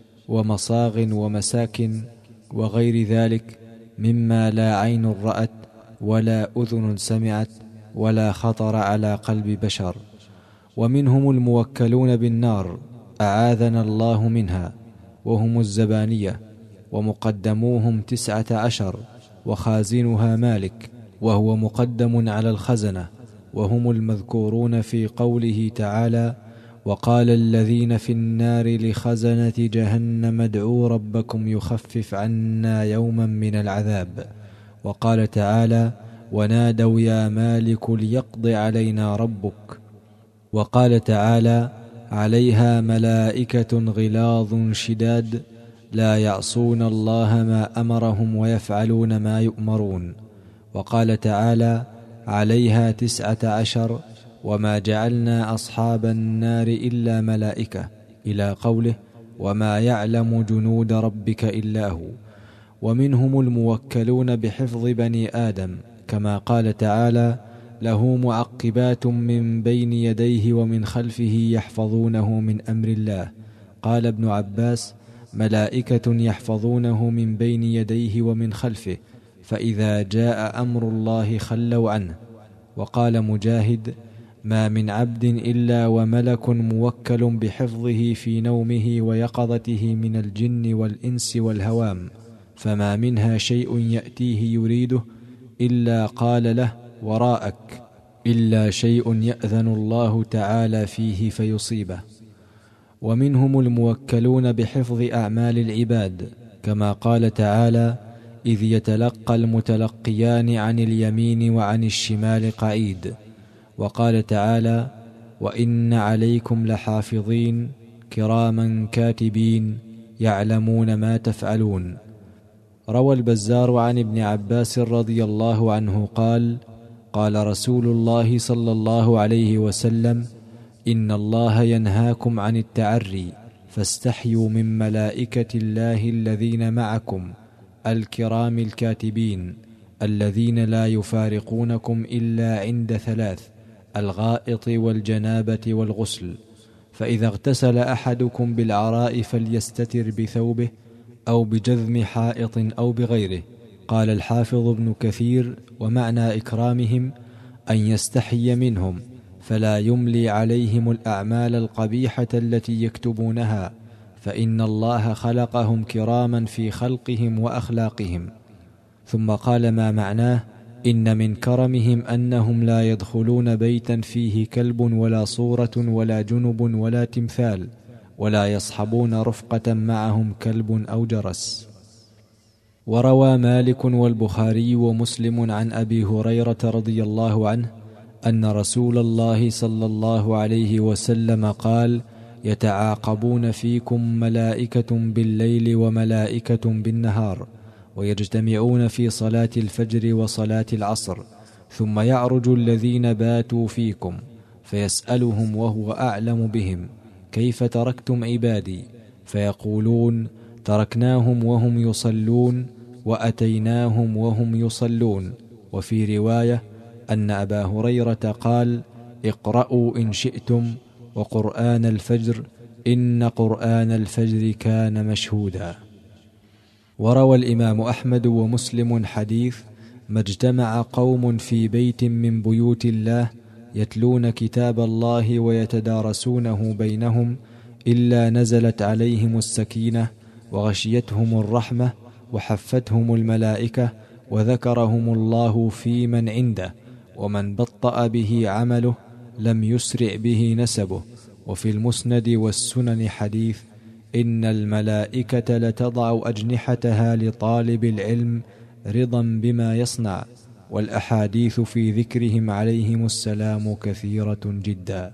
ومصاغ ومساكن وغير ذلك، مما لا عين رأت ولا أذن سمعت ولا خطر على قلب بشر. ومنهم الموكلون بالنار، أعاذنا الله منها، وهم الزبانية، ومقدموهم 19، وخازنها مالك وهو مقدم على الخزنة، وهم المذكورون في قوله تعالى: وقال الذين في النار لخزنة جهنم ادعوا ربكم يخفف عنا يوما من العذاب. وقال تعالى: ونادوا يا مالك ليقض علينا ربك. وقال تعالى: عليها ملائكة غلاظ شداد لا يعصون الله ما أمرهم ويفعلون ما يؤمرون. وقال تعالى: عليها 19، وما جعلنا أصحاب النار إلا ملائكة، إلى قوله: وما يعلم جنود ربك إلا هو. ومنهم الموكلون بحفظ بني آدم، كما قال تعالى: له معقبات من بين يديه ومن خلفه يحفظونه من أمر الله. قال ابن عباس: ملائكة يحفظونه من بين يديه ومن خلفه، فإذا جاء أمر الله خلوا عنه. وقال مجاهد: ما من عبد إلا وملك موكل بحفظه في نومه ويقظته من الجن والإنس والهوام، فما منها شيء يأتيه يريده إلا قال له: وراءك، إلا شيء يأذن الله تعالى فيه فيصيبه. ومنهم الموكلون بحفظ أعمال العباد، كما قال تعالى: إذ يتلقى المتلقيان عن اليمين وعن الشمال قعيد. وقال تعالى: وإن عليكم لحافظين كراما كاتبين يعلمون ما تفعلون. روى البزار عن ابن عباس رضي الله عنه قال: قال رسول الله صلى الله عليه وسلم: إن الله ينهاكم عن التعري، فاستحيوا من ملائكة الله الذين معكم الكرام الكاتبين الذين لا يفارقونكم إلا عند 3: الغائط والجنابة والغسل. فإذا اغتسل أحدكم بالعراء فليستتر بثوبه أو بجذم حائط أو بغيره. قال الحافظ ابن كثير: ومعنى إكرامهم أن يستحي منهم، فلا يملي عليهم الأعمال القبيحة التي يكتبونها، فإن الله خلقهم كراما في خلقهم وأخلاقهم. ثم قال ما معناه: إن من كرمهم أنهم لا يدخلون بيتا فيه كلب ولا صورة ولا جنب ولا تمثال، ولا يصحبون رفقة معهم كلب أو جرس. وروى مالك والبخاري ومسلم عن أبي هريرة رضي الله عنه أن رسول الله صلى الله عليه وسلم قال: يتعاقبون فيكم ملائكة بالليل وملائكة بالنهار، ويجتمعون في صلاة الفجر وصلاة العصر، ثم يعرج الذين باتوا فيكم فيسألهم وهو أعلم بهم: كيف تركتم عبادي؟ فيقولون: تركناهم وهم يصلون وأتيناهم وهم يصلون. وفي رواية أن أبا هريرة قال: اقرأوا إن شئتم وقرآن الفجر إن قرآن الفجر كان مشهودا. وروى الإمام أحمد ومسلم حديث: ما اجتمع قوم في بيت من بيوت الله يتلون كتاب الله ويتدارسونه بينهم إلا نزلت عليهم السكينة وغشيتهم الرحمة وحفتهم الملائكة وذكرهم الله في من عنده، ومن بطأ به عمله لم يسرع به نسبه. وفي المسند والسنن حديث: إن الملائكة لتضع أجنحتها لطالب العلم رضا بما يصنع. والأحاديث في ذكرهم عليهم السلام كثيرة جدا.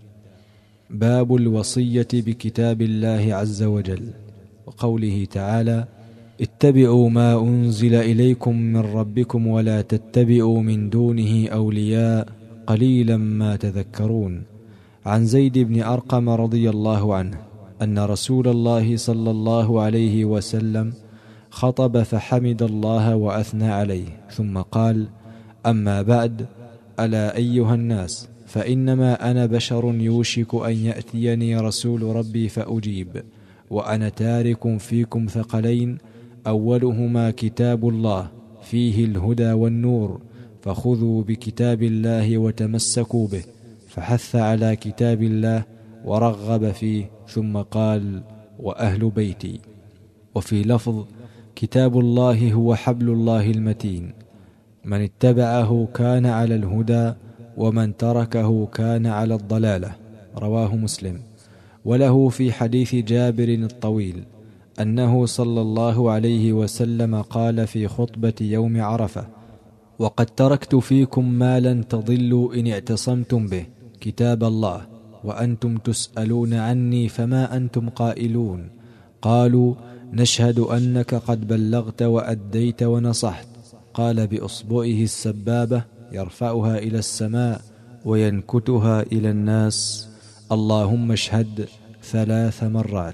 باب الوصية بكتاب الله عز وجل، وقوله تعالى: اتبعوا ما أنزل إليكم من ربكم ولا تتبعوا من دونه أولياء قليلا ما تذكرون. عن زيد بن أرقم رضي الله عنه أن رسول الله صلى الله عليه وسلم خطب فحمد الله وأثنى عليه، ثم قال: أما بعد، ألا أيها الناس، فإنما أنا بشر يوشك أن يأتيني رسول ربي فأجيب، وأنا تارك فيكم ثقلين، أولهما كتاب الله فيه الهدى والنور، فخذوا بكتاب الله وتمسكوا به. فحث على كتاب الله ورغب فيه، ثم قال: وأهل بيتي. وفي لفظ: كتاب الله هو حبل الله المتين، من اتبعه كان على الهدى، ومن تركه كان على الضلالة. رواه مسلم. وله في حديث جابر الطويل أنه صلى الله عليه وسلم قال في خطبة يوم عرفة: وقد تركت فيكم ما لن تضلوا إن اعتصمتم به، كتاب الله، وأنتم تسألون عني فما أنتم قائلون؟ قالوا: نشهد أنك قد بلغت وأديت ونصحت. قال بإصبعه السبابة يرفعها إلى السماء وينكتها إلى الناس: اللهم اشهد 3 مرات.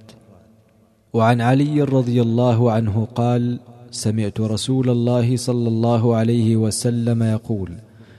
وعن علي رضي الله عنه قال: سمعت رسول الله صلى الله عليه وسلم يقول: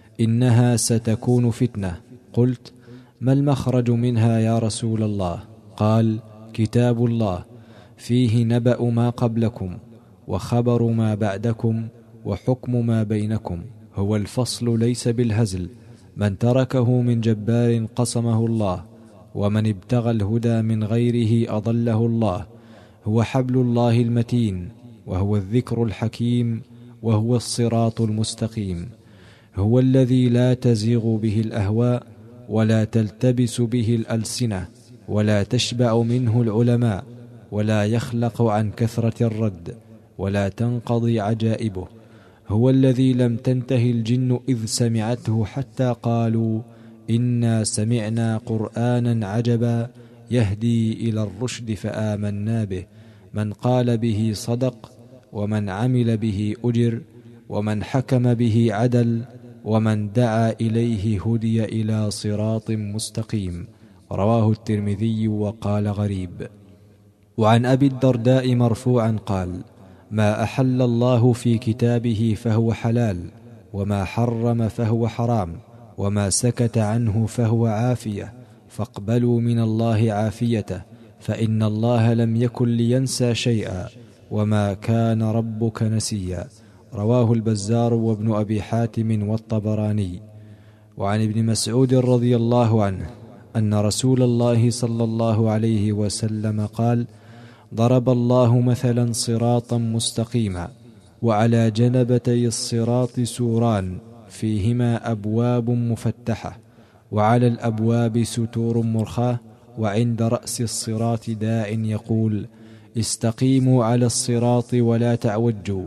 إنها ستكون فتنة. قلت: ما المخرج منها يا رسول الله؟ قال: كتاب الله فيه نبأ ما قبلكم، وخبر ما بعدكم، وحكم ما بينكم، هو الفصل ليس بالهزل، من تركه من جبار قصمه الله، ومن ابتغى الهدى من غيره أضله الله، هو حبل الله المتين، وهو الذكر الحكيم، وهو الصراط المستقيم، هو الذي لا تزيغ به الأهواء، ولا تلتبس به الألسنة، ولا تشبع منه العلماء، ولا يخلق عن كثرة الرد، ولا تنقضي عجائبه، هو الذي لم تنته الجن إذ سمعته حتى قالوا: إنا سمعنا قرآنا عجبا يهدي إلى الرشد فآمنا به، من قال به صدق، ومن عمل به أجر، ومن حكم به عدل، ومن دعا إليه هدي إلى صراط مستقيم. رواه الترمذي وقال غريب. وعن أبي الدرداء مرفوعا قال: ما أحل الله في كتابه فهو حلال، وما حرم فهو حرام، وما سكت عنه فهو عافية، فاقبلوا من الله عافيته، فإن الله لم يكن لينسى شيئا، وما كان ربك نسيا. رواه البزار وابن أبي حاتم والطبراني. وعن ابن مسعود رضي الله عنه أن رسول الله صلى الله عليه وسلم قال: ضرب الله مثلا صراطا مستقيما، وعلى جنبتي الصراط سوران فيهما أبواب مفتحة، وعلى الأبواب ستور مرخاة، وعند رأس الصراط داع يقول: استقيموا على الصراط ولا تعوجوا،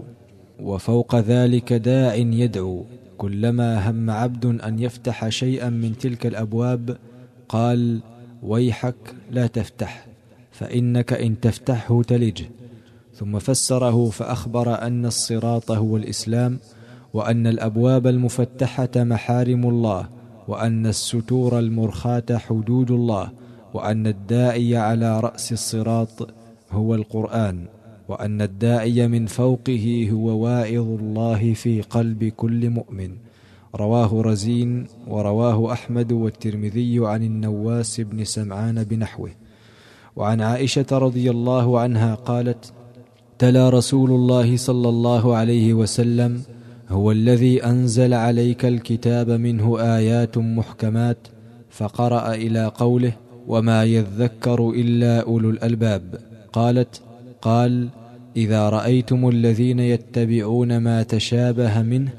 وفوق ذلك داع يدعو: كلما هم عبد أن يفتح شيئا من تلك الأبواب قال: ويحك لا تفتح، فإنك إن تفتحه تلج. ثم فسره فأخبر أن الصراط هو الإسلام، وأن الأبواب المفتحة محارم الله، وأن الستور المرخاة حدود الله، وأن الداعي على رأس الصراط هو القرآن، وأن الداعي من فوقه هو واعظ الله في قلب كل مؤمن. رواه رزين، ورواه أحمد والترمذي عن النواس بن سمعان بنحوه. وعن عائشة رضي الله عنها قالت: تلا رسول الله صلى الله عليه وسلم: هو الذي أنزل عليك الكتاب منه آيات محكمات، فقرأ إلى قوله: وما يذكر إلا أولو الألباب. قالت: قال: إذا رأيتم الذين يتبعون ما تشابه منه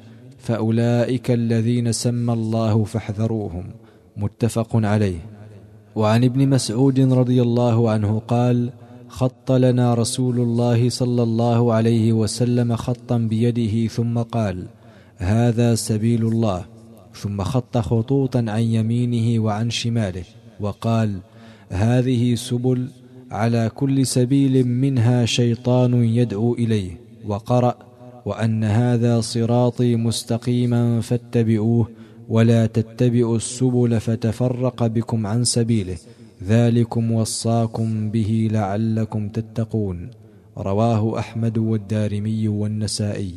فأولئك الذين سمى الله فاحذروهم. متفق عليه. وعن ابن مسعود رضي الله عنه قال: خط لنا رسول الله صلى الله عليه وسلم خطا بيده ثم قال: هذا سبيل الله، ثم خط خطوطا عن يمينه وعن شماله وقال: هذه سبل، على كل سبيل منها شيطان يدعو إليه، وقرأ: وأن هذا صراطي مستقيما فاتبعوه، ولا تتبعوا السبل فتفرق بكم عن سبيله، ذلكم وصاكم به لعلكم تتقون. رواه أحمد والدارمي والنسائي.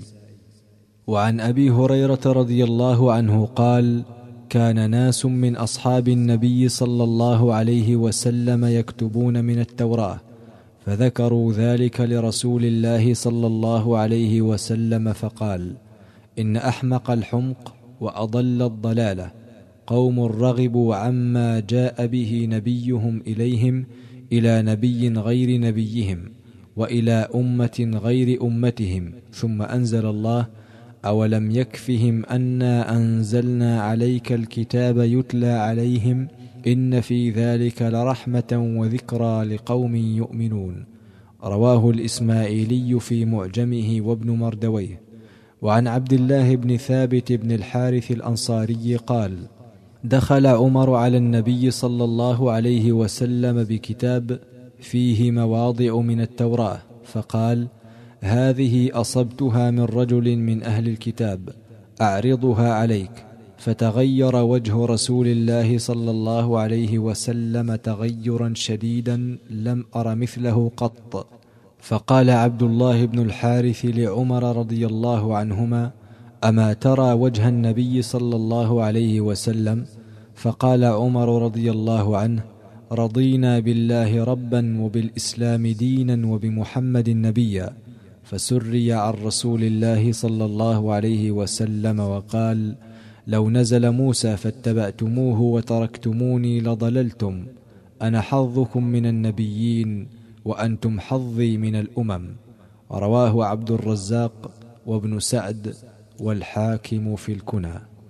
وعن أبي هريرة رضي الله عنه قال: كان ناس من أصحاب النبي صلى الله عليه وسلم يكتبون من التوراة، فذكروا ذلك لرسول الله صلى الله عليه وسلم فقال: إن أحمق الحمق وأضل الضلالة قوم رغبوا عما جاء به نبيهم إليهم إلى نبي غير نبيهم وإلى أمة غير أمتهم، ثم أنزل الله: أولم يكفهم أنا أنزلنا عليك الكتاب يتلى عليهم إن في ذلك لرحمة وذكرى لقوم يؤمنون. رواه الإسماعيلي في معجمه وابن مردويه. وعن عبد الله بن ثابت بن الحارث الأنصاري قال: دخل عمر على النبي صلى الله عليه وسلم بكتاب فيه مواضع من التوراة، فقال: هذه أصبتها من رجل من أهل الكتاب، أعرضها عليك. فتغير وجه رسول الله صلى الله عليه وسلم تغيرا شديدا لم أر مثله قط. فقال عبد الله بن الحارث لعمر رضي الله عنهما: أما ترى وجه النبي صلى الله عليه وسلم؟ فقال عمر رضي الله عنه: رضينا بالله ربا وبالإسلام دينا وبمحمد نبيا. فسري عن رسول الله صلى الله عليه وسلم وقال: لو نزل موسى فاتبعتموه وتركتموني لضللتم، أنا حظكم من النبيين وأنتم حظي من الأمم. رواه عبد الرزاق وابن سعد والحاكم في الكنى.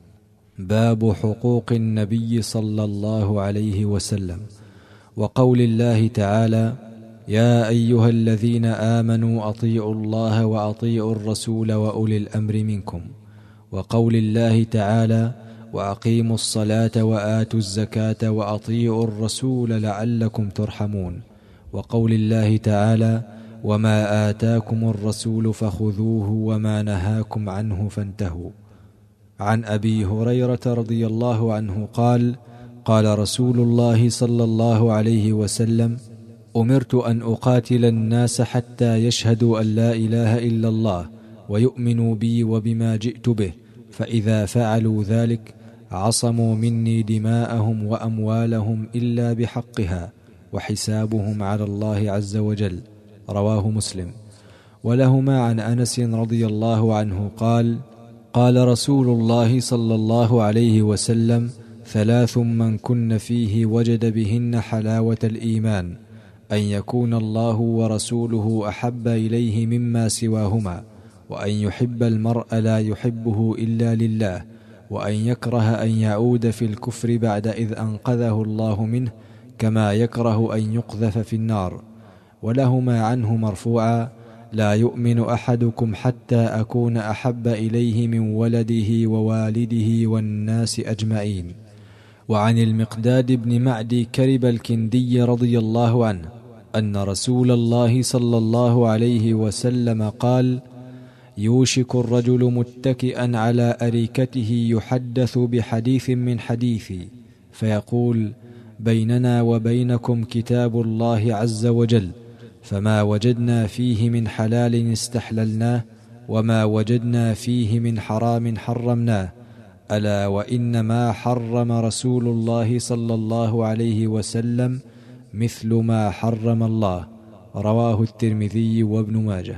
باب حقوق النبي صلى الله عليه وسلم، وقول الله تعالى: يا أيها الذين آمنوا أطيعوا الله وأطيعوا الرسول وأولي الأمر منكم، وقول الله تعالى: وأقيموا الصلاة وآتوا الزكاة وأطيعوا الرسول لعلكم ترحمون، وقول الله تعالى: وما آتاكم الرسول فخذوه وما نهاكم عنه فانتهوا. عن أبي هريرة رضي الله عنه قال: قال رسول الله صلى الله عليه وسلم: أمرت أن أقاتل الناس حتى يشهدوا أن لا إله إلا الله ويؤمنوا بي وبما جئت به، فإذا فعلوا ذلك عصموا مني دماءهم وأموالهم إلا بحقها وحسابهم على الله عز وجل. رواه مسلم. ولهما عن أنس رضي الله عنه قال: قال رسول الله صلى الله عليه وسلم: ثلاث من كن فيه وجد بهن حلاوة الإيمان: أن يكون الله ورسوله أحب إليه مما سواهما، وأن يحب المرء لا يحبه إلا لله، وأن يكره أن يعود في الكفر بعد إذ أنقذه الله منه، كما يكره أن يقذف في النار. ولهما عنه مرفوعا: لا يؤمن أحدكم حتى أكون أحب إليه من ولده ووالده والناس أجمعين. وعن المقداد بن معدي كرب الكندي رضي الله عنه أن رسول الله صلى الله عليه وسلم قال: يوشك الرجل متكئا على أريكته يحدث بحديث من حديثي، فيقول: بيننا وبينكم كتاب الله عز وجل، فما وجدنا فيه من حلال استحللناه، وما وجدنا فيه من حرام حرمناه، ألا وإن ما حرم رسول الله صلى الله عليه وسلم مثل ما حرم الله. رواه الترمذي وابن ماجه.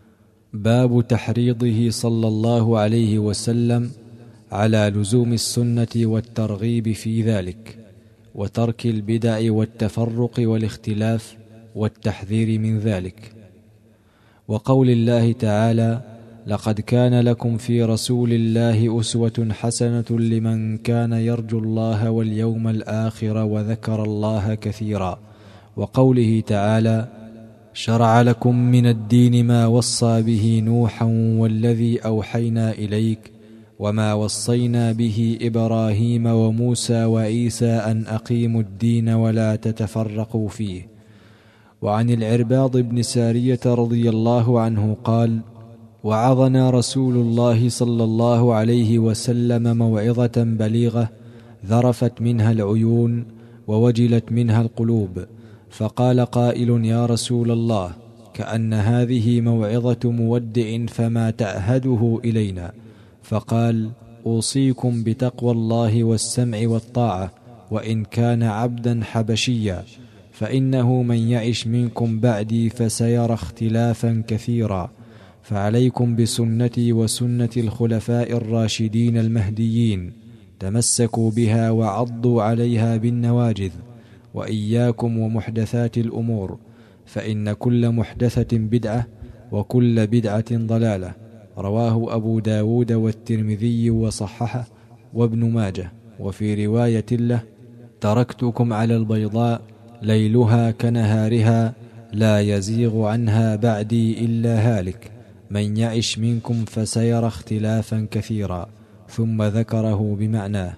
باب تحريضه صلى الله عليه وسلم على لزوم السنة والترغيب في ذلك، وترك البدع والتفرق والاختلاف والتحذير من ذلك. وقول الله تعالى: لقد كان لكم في رسول الله أسوة حسنة لمن كان يرجو الله واليوم الآخر وذكر الله كثيرا. وقوله تعالى: شرع لكم من الدين ما وصى به نوحا والذي أوحينا إليك وما وصينا به إبراهيم وموسى وعيسى أن أقيموا الدين ولا تتفرقوا فيه. وعن العرباض بن سارية رضي الله عنه قال: وعظنا رسول الله صلى الله عليه وسلم موعظة بليغة ذرفت منها العيون ووجلت منها القلوب، فقال قائل: يا رسول الله، كأن هذه موعظة مودع فما تعهده إلينا؟ فقال: أوصيكم بتقوى الله والسمع والطاعة، وإن كان عبدا حبشيا، فإنه من يعش منكم بعدي فسيرى اختلافا كثيرا، فعليكم بسنتي وسنة الخلفاء الراشدين المهديين، تمسكوا بها وعضوا عليها بالنواجذ، وإياكم ومحدثات الأمور، فإن كل محدثة بدعة وكل بدعة ضلالة. رواه أبو داود والترمذي وصححه وابن ماجه. وفي رواية له: تركتكم على البيضاء ليلها كنهارها لا يزيغ عنها بعدي إلا هالك، من يعش منكم فسيرى اختلافا كثيرا، ثم ذكره بمعناه.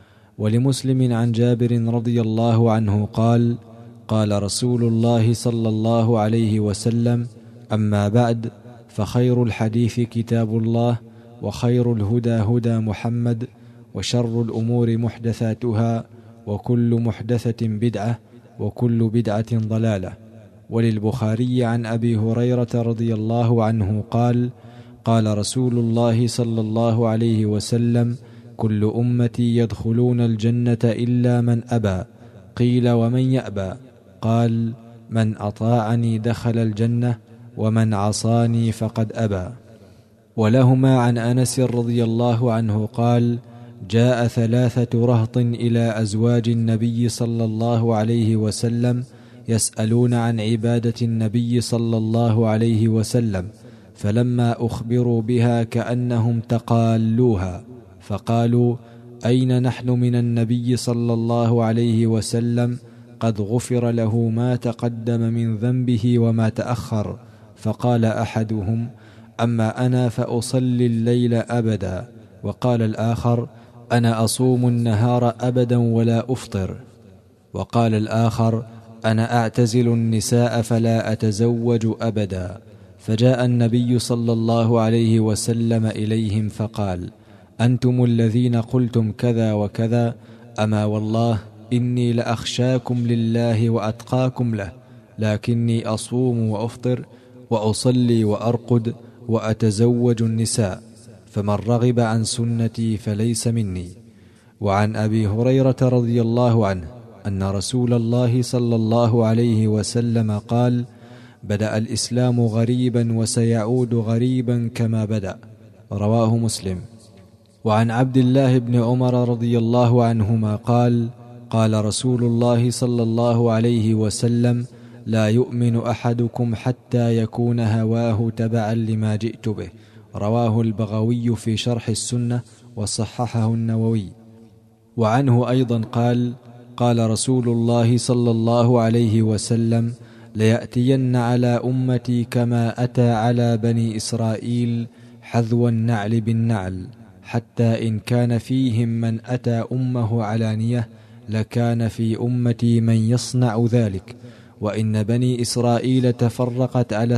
ولمسلم عن جابر رضي الله عنه قال: قال رسول الله صلى الله عليه وسلم: أما بعد، فخير الحديث كتاب الله، وخير الهدى هدى محمد، وشر الأمور محدثاتها، وكل محدثة بدعة، وكل بدعة ضلالة. وللبخاري عن أبي هريرة رضي الله عنه قال: قال رسول الله صلى الله عليه وسلم: كل أمتي يدخلون الجنة إلا من أبى. قيل: ومن يأبى؟ قال: من أطاعني دخل الجنة، ومن عصاني فقد أبى. ولهما عن أنس رضي الله عنه قال: جاء 3 رهط إلى أزواج النبي صلى الله عليه وسلم يسألون عن عبادة النبي صلى الله عليه وسلم، فلما أخبروا بها كأنهم تقالوها، فقالوا: أين نحن من النبي صلى الله عليه وسلم؟ قد غفر له ما تقدم من ذنبه وما تأخر. فقال أحدهم: أما أنا فأصلي الليل أبدا. وقال الآخر: أنا أصوم النهار أبدا ولا أفطر. وقال الآخر: أنا أعتزل النساء فلا أتزوج أبدا. فجاء النبي صلى الله عليه وسلم إليهم فقال: أنتم الذين قلتم كذا وكذا، أما والله إني لأخشاكم لله وأتقاكم له، لكني أصوم وأفطر وأصلي وأرقد وأتزوج النساء، فمن رغب عن سنتي فليس مني. وعن أبي هريرة رضي الله عنه أن رسول الله صلى الله عليه وسلم قال: بدأ الإسلام غريبا وسيعود غريبا كما بدأ. رواه مسلم. وعن عبد الله بن عمر رضي الله عنهما قال: قال رسول الله صلى الله عليه وسلم: لا يؤمن أحدكم حتى يكون هواه تبعا لما جئت به. رواه البغوي في شرح السنة وصححه النووي. وعنه أيضا قال: قال رسول الله صلى الله عليه وسلم: ليأتين على أمتي كما أتى على بني إسرائيل حذو النعل بالنعل، حتى إن كان فيهم من أتى أمه علانية لكان في أمتي من يصنع ذلك. وإن بني إسرائيل تفرقت على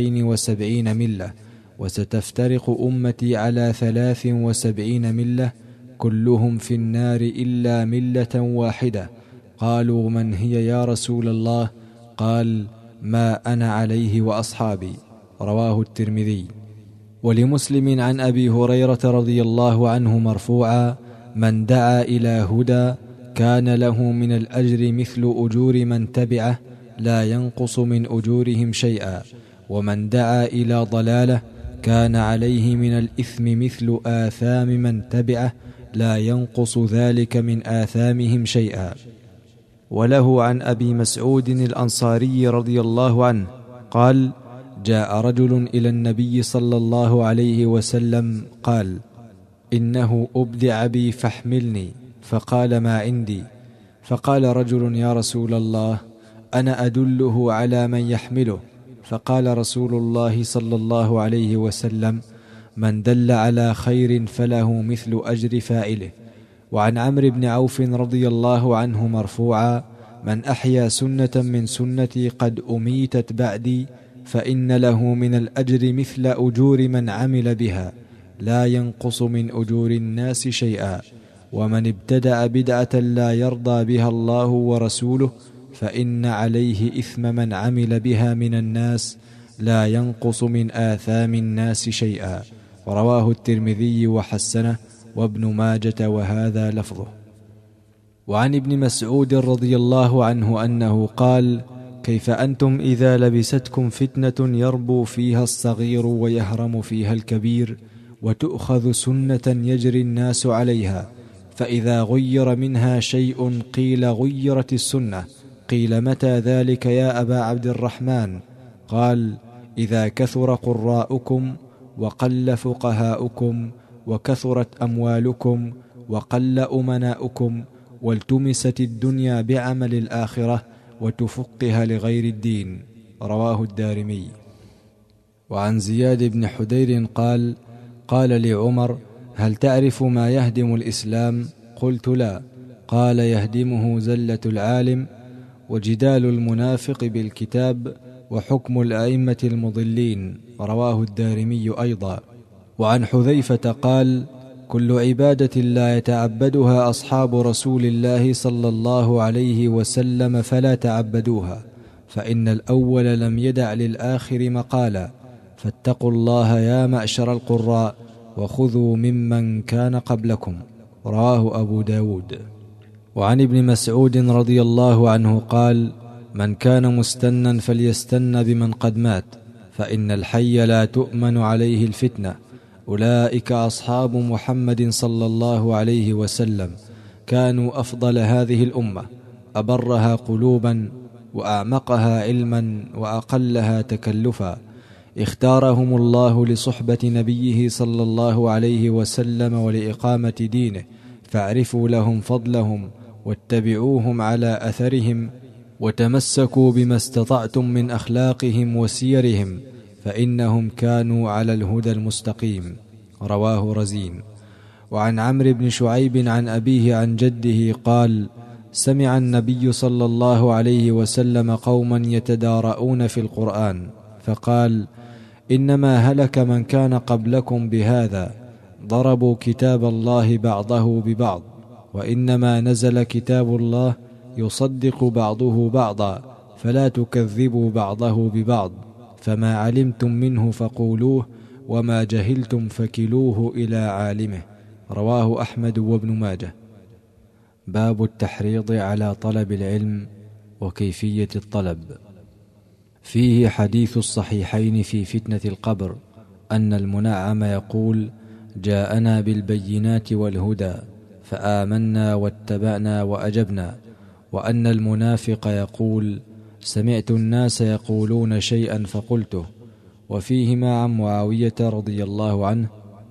72 ملة، وستفترق أمتي على 73 ملة، كلهم في النار إلا ملة واحدة. قالوا: من هي يا رسول الله؟ قال: ما أنا عليه وأصحابي. رواه الترمذي. ولمسلم عن أبي هريرة رضي الله عنه مرفوعا: من دعا إلى هدى كان له من الأجر مثل أجور من تبعه لا ينقص من أجورهم شيئا، ومن دعا إلى ضلالة كان عليه من الإثم مثل آثام من تبعه لا ينقص ذلك من آثامهم شيئا. وله عن أبي مسعود الأنصاري رضي الله عنه قال: جاء رجل إلى النبي صلى الله عليه وسلم قال: إنه أبدع بي فاحملني. فقال: ما عندي. فقال رجل: يا رسول الله، أنا أدله على من يحمله. فقال رسول الله صلى الله عليه وسلم: من دل على خير فله مثل أجر فاعله. وعن عمرو بن عوف رضي الله عنه مرفوعا: من أحيا سنة من سنتي قد أميتت بعدي فإن له من الأجر مثل أجور من عمل بها لا ينقص من أجور الناس شيئا. ومن ابتدع بدعة لا يرضى بها الله ورسوله فإن عليه إثم من عمل بها من الناس لا ينقص من آثام الناس شيئا. رواه الترمذي وحسنه وابن ماجة، وهذا لفظه. وعن ابن مسعود رضي الله عنه أنه قال: كيف أنتم إذا لبستكم فتنة يربو فيها الصغير ويهرم فيها الكبير، وتؤخذ سنة يجري الناس عليها، فإذا غير منها شيء قيل غيرت السنة. قيل متى ذلك يا أبا عبد الرحمن؟ قال إذا كثر قراؤكم وقل فقهاؤكم وكثرت أموالكم وقل أمناؤكم والتمست الدنيا بعمل الآخرة وتفقها لغير الدين. رواه الدارمي. وعن زياد بن حدير قال قال لعمر هل تعرف ما يهدم الإسلام؟ قلت لا. قال يهدمه زلة العالم وجدال المنافق بالكتاب وحكم الأئمة المضلين. رواه الدارمي أيضا. وعن حذيفة قال كل عبادة لا يتعبدها أصحاب رسول الله صلى الله عليه وسلم فلا تعبدوها، فإن الأول لم يدع للآخر مقالا، فاتقوا الله يا معشر القراء وخذوا ممن كان قبلكم. رواه أبو داود. وعن ابن مسعود رضي الله عنه قال من كان مستنا فليستن بمن قد مات، فإن الحي لا تؤمن عليه الفتنة. أولئك أصحاب محمد صلى الله عليه وسلم، كانوا أفضل هذه الأمة، أبرها قلوبا وأعمقها علما وأقلها تكلفا. اختارهم الله لصحبة نبيه صلى الله عليه وسلم ولإقامة دينه، فاعرفوا لهم فضلهم واتبعوهم على أثرهم وتمسكوا بما استطعتم من أخلاقهم وسيرهم، فإنهم كانوا على الهدى المستقيم. رواه رزين. وعن عمرو بن شعيب عن أبيه عن جده قال سمع النبي صلى الله عليه وسلم قوما يتدارؤون في القرآن، فقال إنما هلك من كان قبلكم بهذا، ضربوا كتاب الله بعضه ببعض، وإنما نزل كتاب الله يصدق بعضه بعضا، فلا تكذبوا بعضه ببعض، فما علمتم منه فقولوه، وما جهلتم فكلوه إلى عالمه. رواه أحمد وابن ماجه. باب التحريض على طلب العلم وكيفية الطلب. فيه حديث الصحيحين في فتنة القبر أن المنعم يقول جاءنا بالبينات والهدى فآمنا واتبعنا وأجبنا، وأن المنافق يقول سمعت الناس يقولون شيئا فقلته. وفيهما عن معاوية رضي الله عنه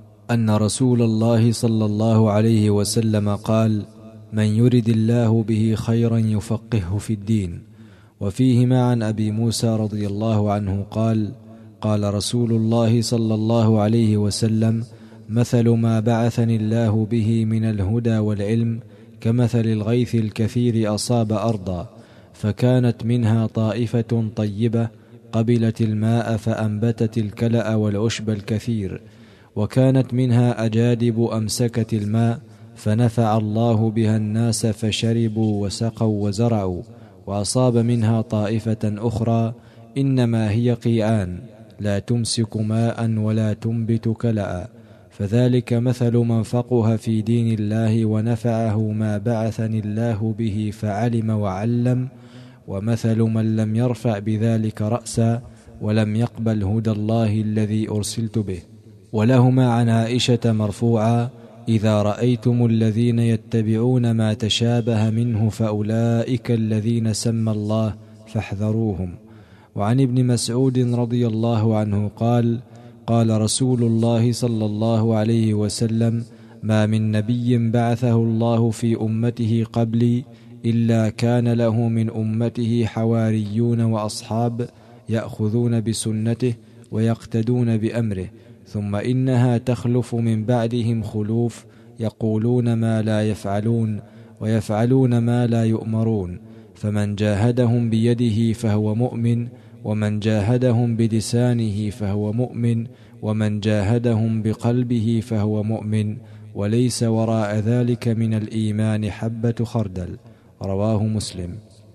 أن رسول الله صلى الله عليه وسلم قال من يرد الله به خيرا يفقهه في الدين. وفيهما عن أبي موسى رضي الله عنه قال قال رسول الله صلى الله عليه وسلم مثل ما بعثني الله به من الهدى والعلم كمثل الغيث الكثير أصاب أرضا، فكانت منها طائفة طيبة قبلت الماء فأنبتت الكلأ والعشب الكثير، وكانت منها أجادب أمسكت الماء فنفع الله بها الناس فشربوا وسقوا وزرعوا. وأصاب منها طائفة أخرى إنما هي قيعان لا تمسك ماء ولا تنبت كلأ، فذلك مثل من فقه في دين الله ونفعه ما بعثني الله به فعلم وعلم، ومثل من لم يرفع بذلك رأسا ولم يقبل هدى الله الذي أرسلت به. ولهما عن عائشة مرفوعا إذا رأيتم الذين يتبعون ما تشابه منه فأولئك الذين سمى الله فاحذروهم. وعن ابن مسعود رضي الله عنه قال قال رسول الله صلى الله عليه وسلم ما من نبي بعثه الله في أمته قبلي إلا كان له من أمته حواريون وأصحاب يأخذون بسنته ويقتدون بأمره، ثم إنها تخلف من بعدهم خلوف يقولون ما لا يفعلون ويفعلون ما لا يؤمرون، فمن جاهدهم بيده فهو مؤمن، ومن جاهدهم بلسانه فهو مؤمن، ومن جاهدهم بقلبه فهو مؤمن، وليس وراء ذلك من الإيمان حبة خردل. رواه مسلم.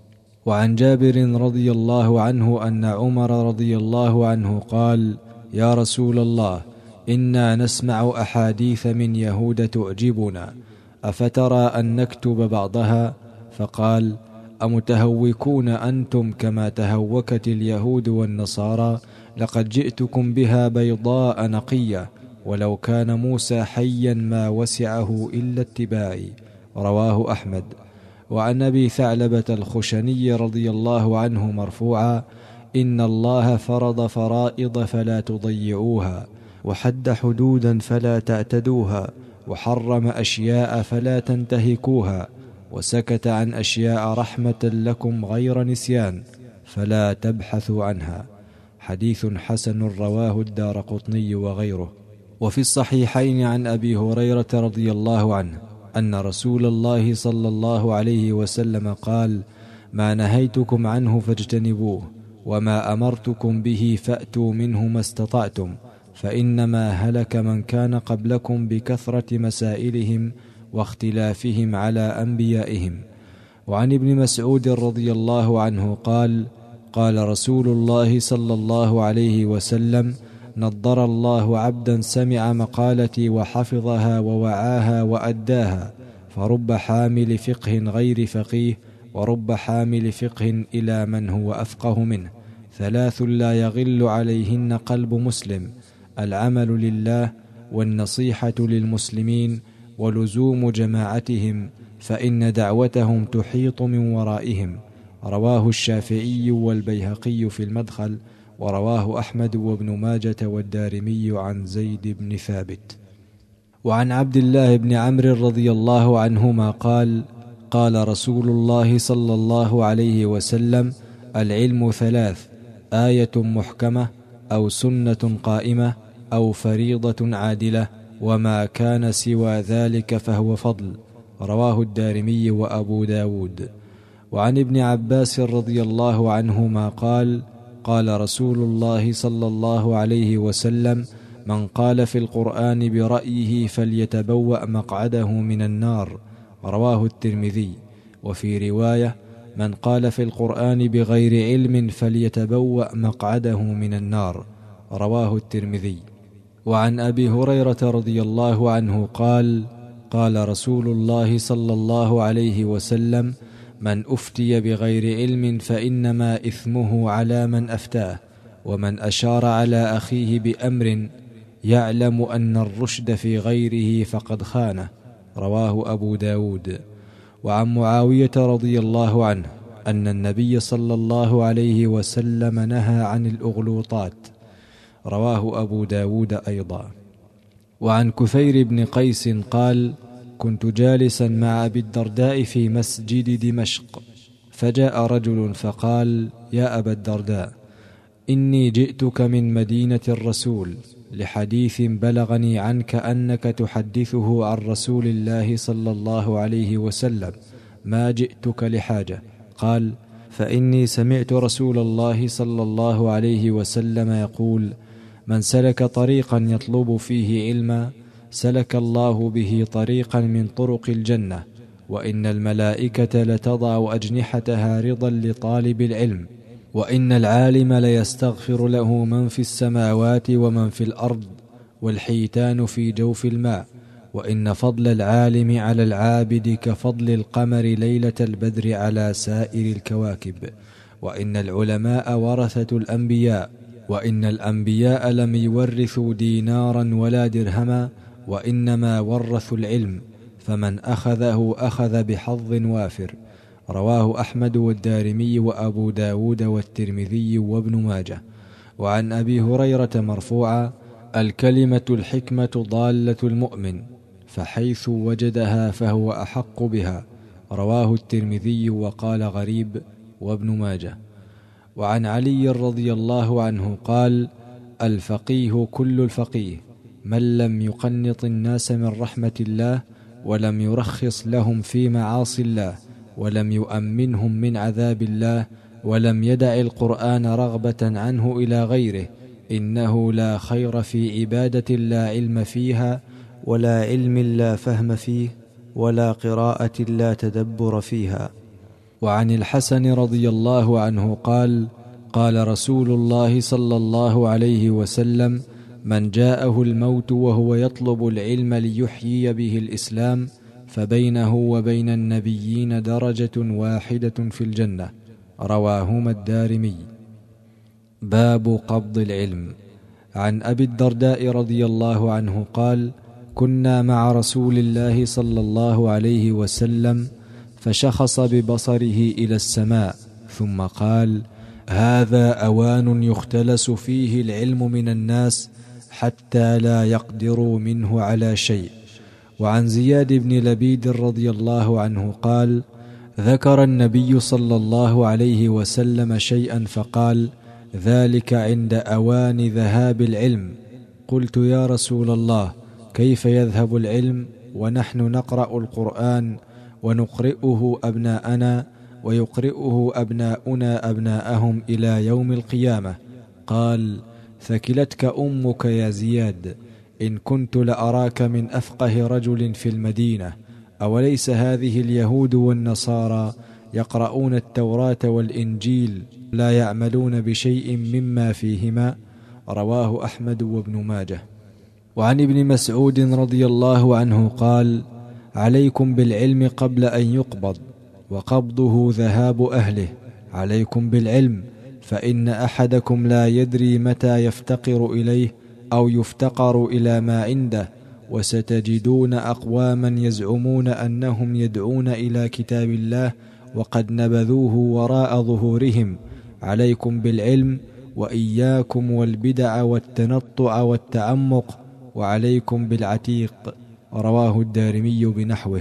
وعن جابر رضي الله عنه أن عمر رضي الله عنه قال يا رسول الله إنا نسمع أحاديث من يهود تعجبنا، أفترى أن نكتب بعضها؟ فقال أمتهوكون أنتم كما تهوكت اليهود والنصارى؟ لقد جئتكم بها بيضاء نقية، ولو كان موسى حيا ما وسعه إلا اتباعي. رواه أحمد. وعن أبي ثعلبة الخشني رضي الله عنه مرفوعا: إن الله فرض فرائض فلا تضيعوها، وحد حدودا فلا تعتدوها، وحرم أشياء فلا تنتهكوها، وسكت عن أشياء رحمة لكم غير نسيان فلا تبحثوا عنها. حديث حسن رواه الدارقطني وغيره. وفي الصحيحين عن أبي هريرة رضي الله عنه أن رسول الله صلى الله عليه وسلم قال: ما نهيتكم عنه فاجتنبوه، وما أمرتكم به فأتوا منه ما استطعتم، فإنما هلك من كان قبلكم بكثرة مسائلهم واختلافهم على أنبيائهم. وعن ابن مسعود رضي الله عنه قال: قال رسول الله صلى الله عليه وسلم: نضر الله عبدا سمع مقالتي وحفظها ووعاها وأداها، فرب حامل فقه غير فقيه، ورب حامل فقه إلى من هو أفقه منه. ثلاث لا يغل عليهن قلب مسلم: العمل لله، والنصيحة للمسلمين، ولزوم جماعتهم، فإن دعوتهم تحيط من ورائهم. رواه الشافعي والبيهقي في المدخل، ورواه أحمد وابن ماجة والدارمي عن زيد بن ثابت. وعن عبد الله بن عمرو رضي الله عنهما قال: قال رسول الله صلى الله عليه وسلم: العلم ثلاث: آية محكمة، أو سنة قائمة، أو فريضة عادلة، وما كان سوى ذلك فهو فضل. رواه الدارمي وأبو داود. وعن ابن عباس رضي الله عنهما قال: قال رسول الله صلى الله عليه وسلم: من قال في القرآن برأيه فليتبوأ مقعده من النار. رواه الترمذي. وفي رواية: من قال في القرآن بغير علم فليتبوأ مقعده من النار. رواه الترمذي. وعن أبي هريرة رضي الله عنه قال: قال رسول الله صلى الله عليه وسلم: من أفتي بغير علم فإنما إثمه على من أفتاه، ومن أشار على أخيه بأمر يعلم أن الرشد في غيره فقد خانه. رواه أبو داود. وعن معاوية رضي الله عنه أن النبي صلى الله عليه وسلم نهى عن الأغلوطات. رواه أبو داود أيضا. وعن كثير بن قيس قال: كنت جالسا مع أبي الدرداء في مسجد دمشق، فجاء رجل فقال: يا أبا الدرداء، إني جئتك من مدينة الرسول لحديث بلغني عنك أنك تحدثه عن رسول الله صلى الله عليه وسلم، ما جئتك لحاجة. قال: فإني سمعت رسول الله صلى الله عليه وسلم يقول: من سلك طريقا يطلب فيه علما سلك الله به طريقا من طرق الجنة، وإن الملائكة لتضع أجنحتها رضا لطالب العلم، وإن العالم ليستغفر له من في السماوات ومن في الأرض، والحيتان في جوف الماء، وإن فضل العالم على العابد كفضل القمر ليلة البدر على سائر الكواكب، وإن العلماء ورثة الأنبياء، وإن الأنبياء لم يورثوا دينارا ولا درهما، وإنما ورثوا العلم، فمن أخذه أخذ بحظ وافر. رواه أحمد والدارمي وأبو داود والترمذي وابن ماجه. وعن أبي هريرة مرفوعا: الكلمة الحكمة ضالة المؤمن، فحيث وجدها فهو أحق بها. رواه الترمذي وقال غريب وابن ماجه. وعن علي رضي الله عنه قال: الفقيه كل الفقيه من لم يقنط الناس من رحمة الله، ولم يرخص لهم في معاصي الله، ولم يؤمنهم من عذاب الله، ولم يدع القرآن رغبة عنه إلى غيره، إنه لا خير في عبادة لا علم فيها، ولا علم لا فهم فيه، ولا قراءة لا تدبر فيها. وعن الحسن رضي الله عنه قال: قال رسول الله صلى الله عليه وسلم: من جاءه الموت وهو يطلب العلم ليحيي به الإسلام فبينه وبين النبيين درجة واحدة في الجنة. رواهما الدارمي. باب قبض العلم. عن أبي الدرداء رضي الله عنه قال: كنا مع رسول الله صلى الله عليه وسلم فشخص ببصره إلى السماء ثم قال: هذا أوان يختلس فيه العلم من الناس حتى لا يقدروا منه على شيء. وعن زياد بن لبيد رضي الله عنه قال: ذكر النبي صلى الله عليه وسلم شيئا فقال: ذلك عند أوان ذهاب العلم. قلت: يا رسول الله، كيف يذهب العلم ونحن نقرأ القرآن ونقرئه أبناءنا ويقرئه أبناؤنا أبناءهم إلى يوم القيامة؟ قال: ثكلتك أمك يا زياد، إن كنت لأراك من أفقه رجل في المدينة. أوليس هذه اليهود والنصارى يقرؤون التوراة والإنجيل لا يعملون بشيء مما فيهما؟ رواه أحمد وابن ماجه. وعن ابن مسعود رضي الله عنه قال: عليكم بالعلم قبل أن يقبض، وقبضه ذهاب أهله. عليكم بالعلم، فإن أحدكم لا يدري متى يفتقر إليه أو يفتقر إلى ما عنده. وستجدون أقواما يزعمون أنهم يدعون إلى كتاب الله وقد نبذوه وراء ظهورهم. عليكم بالعلم، وإياكم والبدع والتنطع والتعمق، وعليكم بالعتيق. رواه الدارمي بنحوه.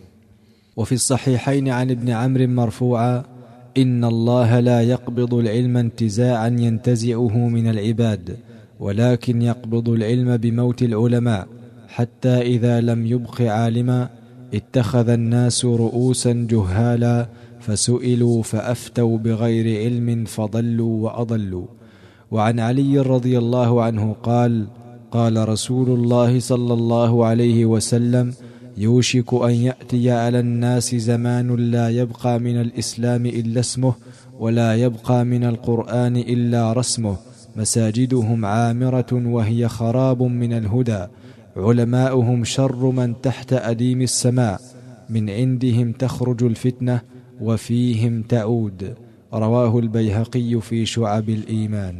وفي الصحيحين عن ابن عمرو مرفوعا: إن الله لا يقبض العلم انتزاعا ينتزعه من العباد، ولكن يقبض العلم بموت العلماء، حتى إذا لم يبق عالما اتخذ الناس رؤوسا جهالا فسئلوا فأفتوا بغير علم فضلوا وأضلوا. وعن علي رضي الله عنه قال: قال رسول الله صلى الله عليه وسلم: يوشك أن يأتي على الناس زمان لا يبقى من الإسلام إلا اسمه، ولا يبقى من القرآن إلا رسمه، مساجدهم عامرة وهي خراب من الهدى، علماؤهم شر من تحت أديم السماء، من عندهم تخرج الفتنة وفيهم تعود. رواه البيهقي في شعب الإيمان.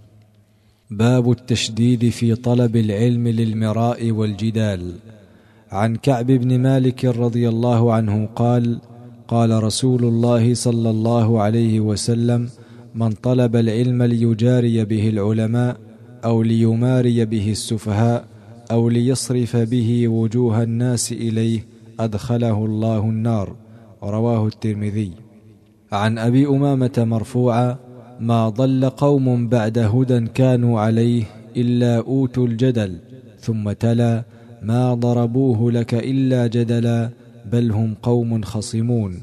باب التشديد في طلب العلم للمراء والجدال. عن كعب بن مالك رضي الله عنه قال: قال رسول الله صلى الله عليه وسلم: من طلب العلم ليجاري به العلماء أو ليماري به السفهاء أو ليصرف به وجوه الناس إليه أدخله الله النار. رواه الترمذي. عن أبي أمامة مرفوعا: ما ضل قوم بعد هدى كانوا عليه إلا أوتوا الجدل. ثم تلا: ما ضربوه لك إلا جدلا بل هم قوم خصمون.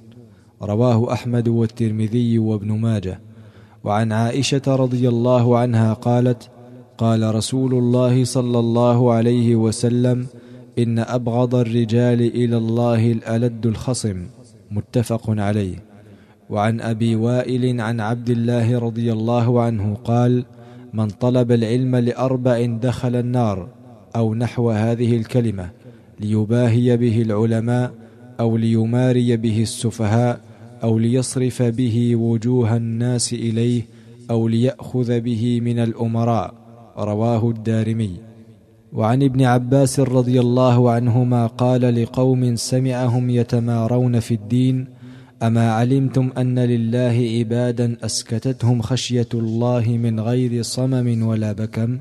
رواه أحمد والترمذي وابن ماجه. وعن عائشة رضي الله عنها قالت: قال رسول الله صلى الله عليه وسلم: إن أبغض الرجال إلى الله الألد الخصم. متفق عليه. وعن أبي وائل عن عبد الله رضي الله عنه قال: من طلب العلم لأربع دخل النار، أو نحو هذه الكلمة: ليباهي به العلماء أو ليماري به السفهاء أو ليصرف به وجوه الناس إليه أو ليأخذ به من الأمراء. رواه الدارمي. وعن ابن عباس رضي الله عنهما قال لقوم سمعهم يتمارون في الدين: أما علمتم أن لله عبادا أسكتتهم خشية الله من غير صمم ولا بكم،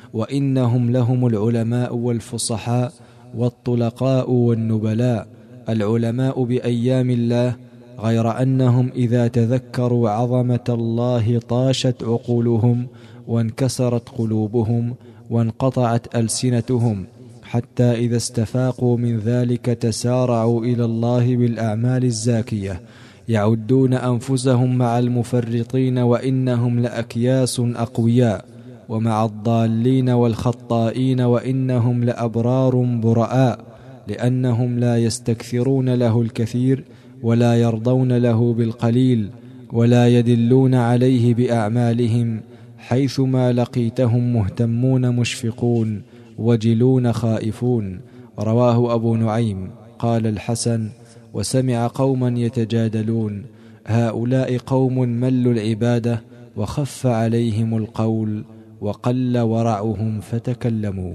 وإنهم لهم العلماء والفصحاء والطلقاء والنبلاء، العلماء بأيام الله، غير أنهم إذا تذكروا عظمة الله طاشت عقولهم وانكسرت قلوبهم وانقطعت ألسنتهم، حتى إذا استفاقوا من ذلك تسارعوا إلى الله بالأعمال الزاكية، يعدون أنفسهم مع المفرطين وإنهم لأكياس أقوياء، ومع الضالين والخطائين وإنهم لأبرار براء، لأنهم لا يستكثرون له الكثير ولا يرضون له بالقليل ولا يدلون عليه بأعمالهم، حيثما لقيتهم مهتمون مشفقون وجلون خائفون. رواه أبو نعيم. قال الحسن: وسمع قوما يتجادلون: هؤلاء قوم ملوا العبادة وخف عليهم القول وقل ورعهم فتكلموا.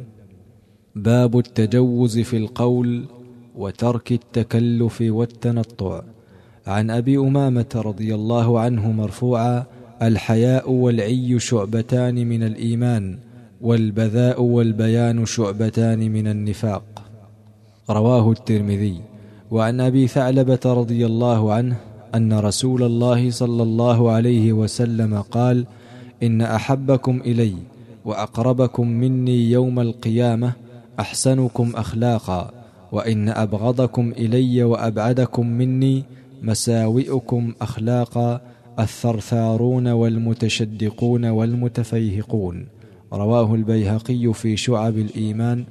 باب التجوز في القول وترك التكلف والتنطع. عن أبي أمامة رضي الله عنه مرفوعا: الحياء والعي شعبتان من الإيمان، والبذاء والبيان شعبتان من النفاق. رواه الترمذي. وعن أبي ثعلبة رضي الله عنه أن رسول الله صلى الله عليه وسلم قال: إن أحبكم إلي وأقربكم مني يوم القيامة أحسنكم أخلاقا، وإن أبغضكم إلي وأبعدكم مني مساوئكم أخلاقا، الثرثارون والمتشدقون والمتفيهقون. رواه البيهقي في شعب الإيمان،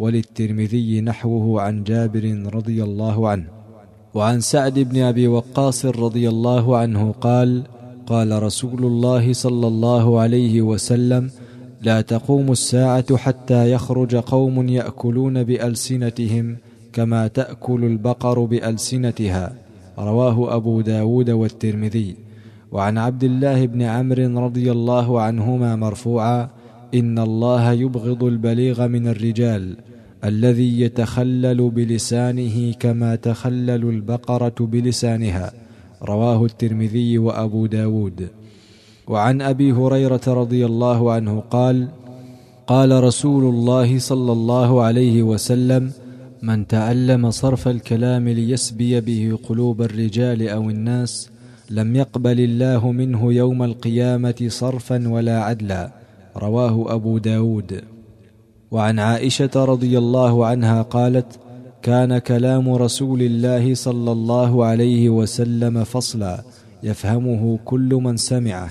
وللترمذي نحوه عن جابر رضي الله عنه. وعن سعد بن أبي وقاص رضي الله عنه قال: قال رسول الله صلى الله عليه وسلم: لا تقوم الساعة حتى يخرج قوم يأكلون بألسنتهم كما تأكل البقر بألسنتها. رواه أبو داود والترمذي. وعن عبد الله بن عمرو رضي الله عنهما مرفوعا: إن الله يبغض البليغ من الرجال الذي يتخلل بلسانه كما تخلل البقرة بلسانها. رواه الترمذي وأبو داود. وعن أبي هريرة رضي الله عنه قال: قال رسول الله صلى الله عليه وسلم: من تعلم صرف الكلام ليسبي به قلوب الرجال أو الناس لم يقبل الله منه يوم القيامة صرفا ولا عدلا. رواه أبو داود. وعن عائشة رضي الله عنها قالت: كان كلام رسول الله صلى الله عليه وسلم فصلا يفهمه كل من سمعه.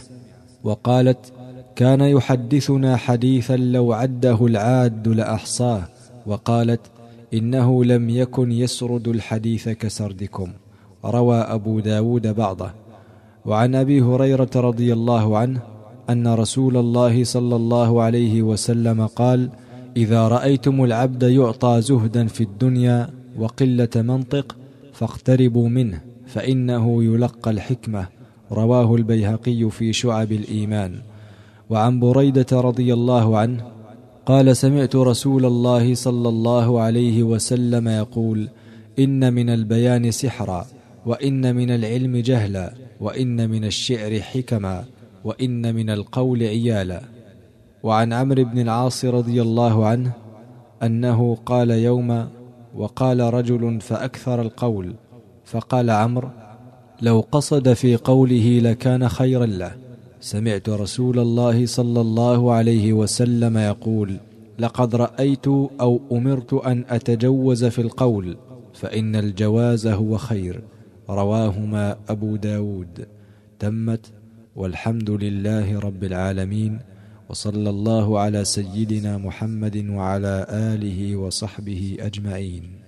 وقالت: كان يحدثنا حديثا لو عده العاد لأحصاه. وقالت: إنه لم يكن يسرد الحديث كسردكم. روى أبو داود بعضه. وعن أبي هريرة رضي الله عنه أن رسول الله صلى الله عليه وسلم قال: إذا رأيتم العبد يعطى زهدا في الدنيا وقلة منطق فاقتربوا منه فإنه يلقى الحكمة. رواه البيهقي في شعب الإيمان. وعن بريدة رضي الله عنه قال: سمعت رسول الله صلى الله عليه وسلم يقول: إن من البيان سحرا، وإن من العلم جهلا، وإن من الشعر حكما، وإن من القول عيالا. وعن عمرو بن العاص رضي الله عنه أنه قال يوما: وقال رجل فأكثر القول، فقال عمرو: لو قصد في قوله لكان خيرا له. سمعت رسول الله صلى الله عليه وسلم يقول: لقد رأيت أو أمرت أن أتجوز في القول، فإن الجواز هو خير. رواهما أبو داود. تمت، والحمد لله رب العالمين، وصلى الله على سيدنا محمد وعلى آله وصحبه أجمعين.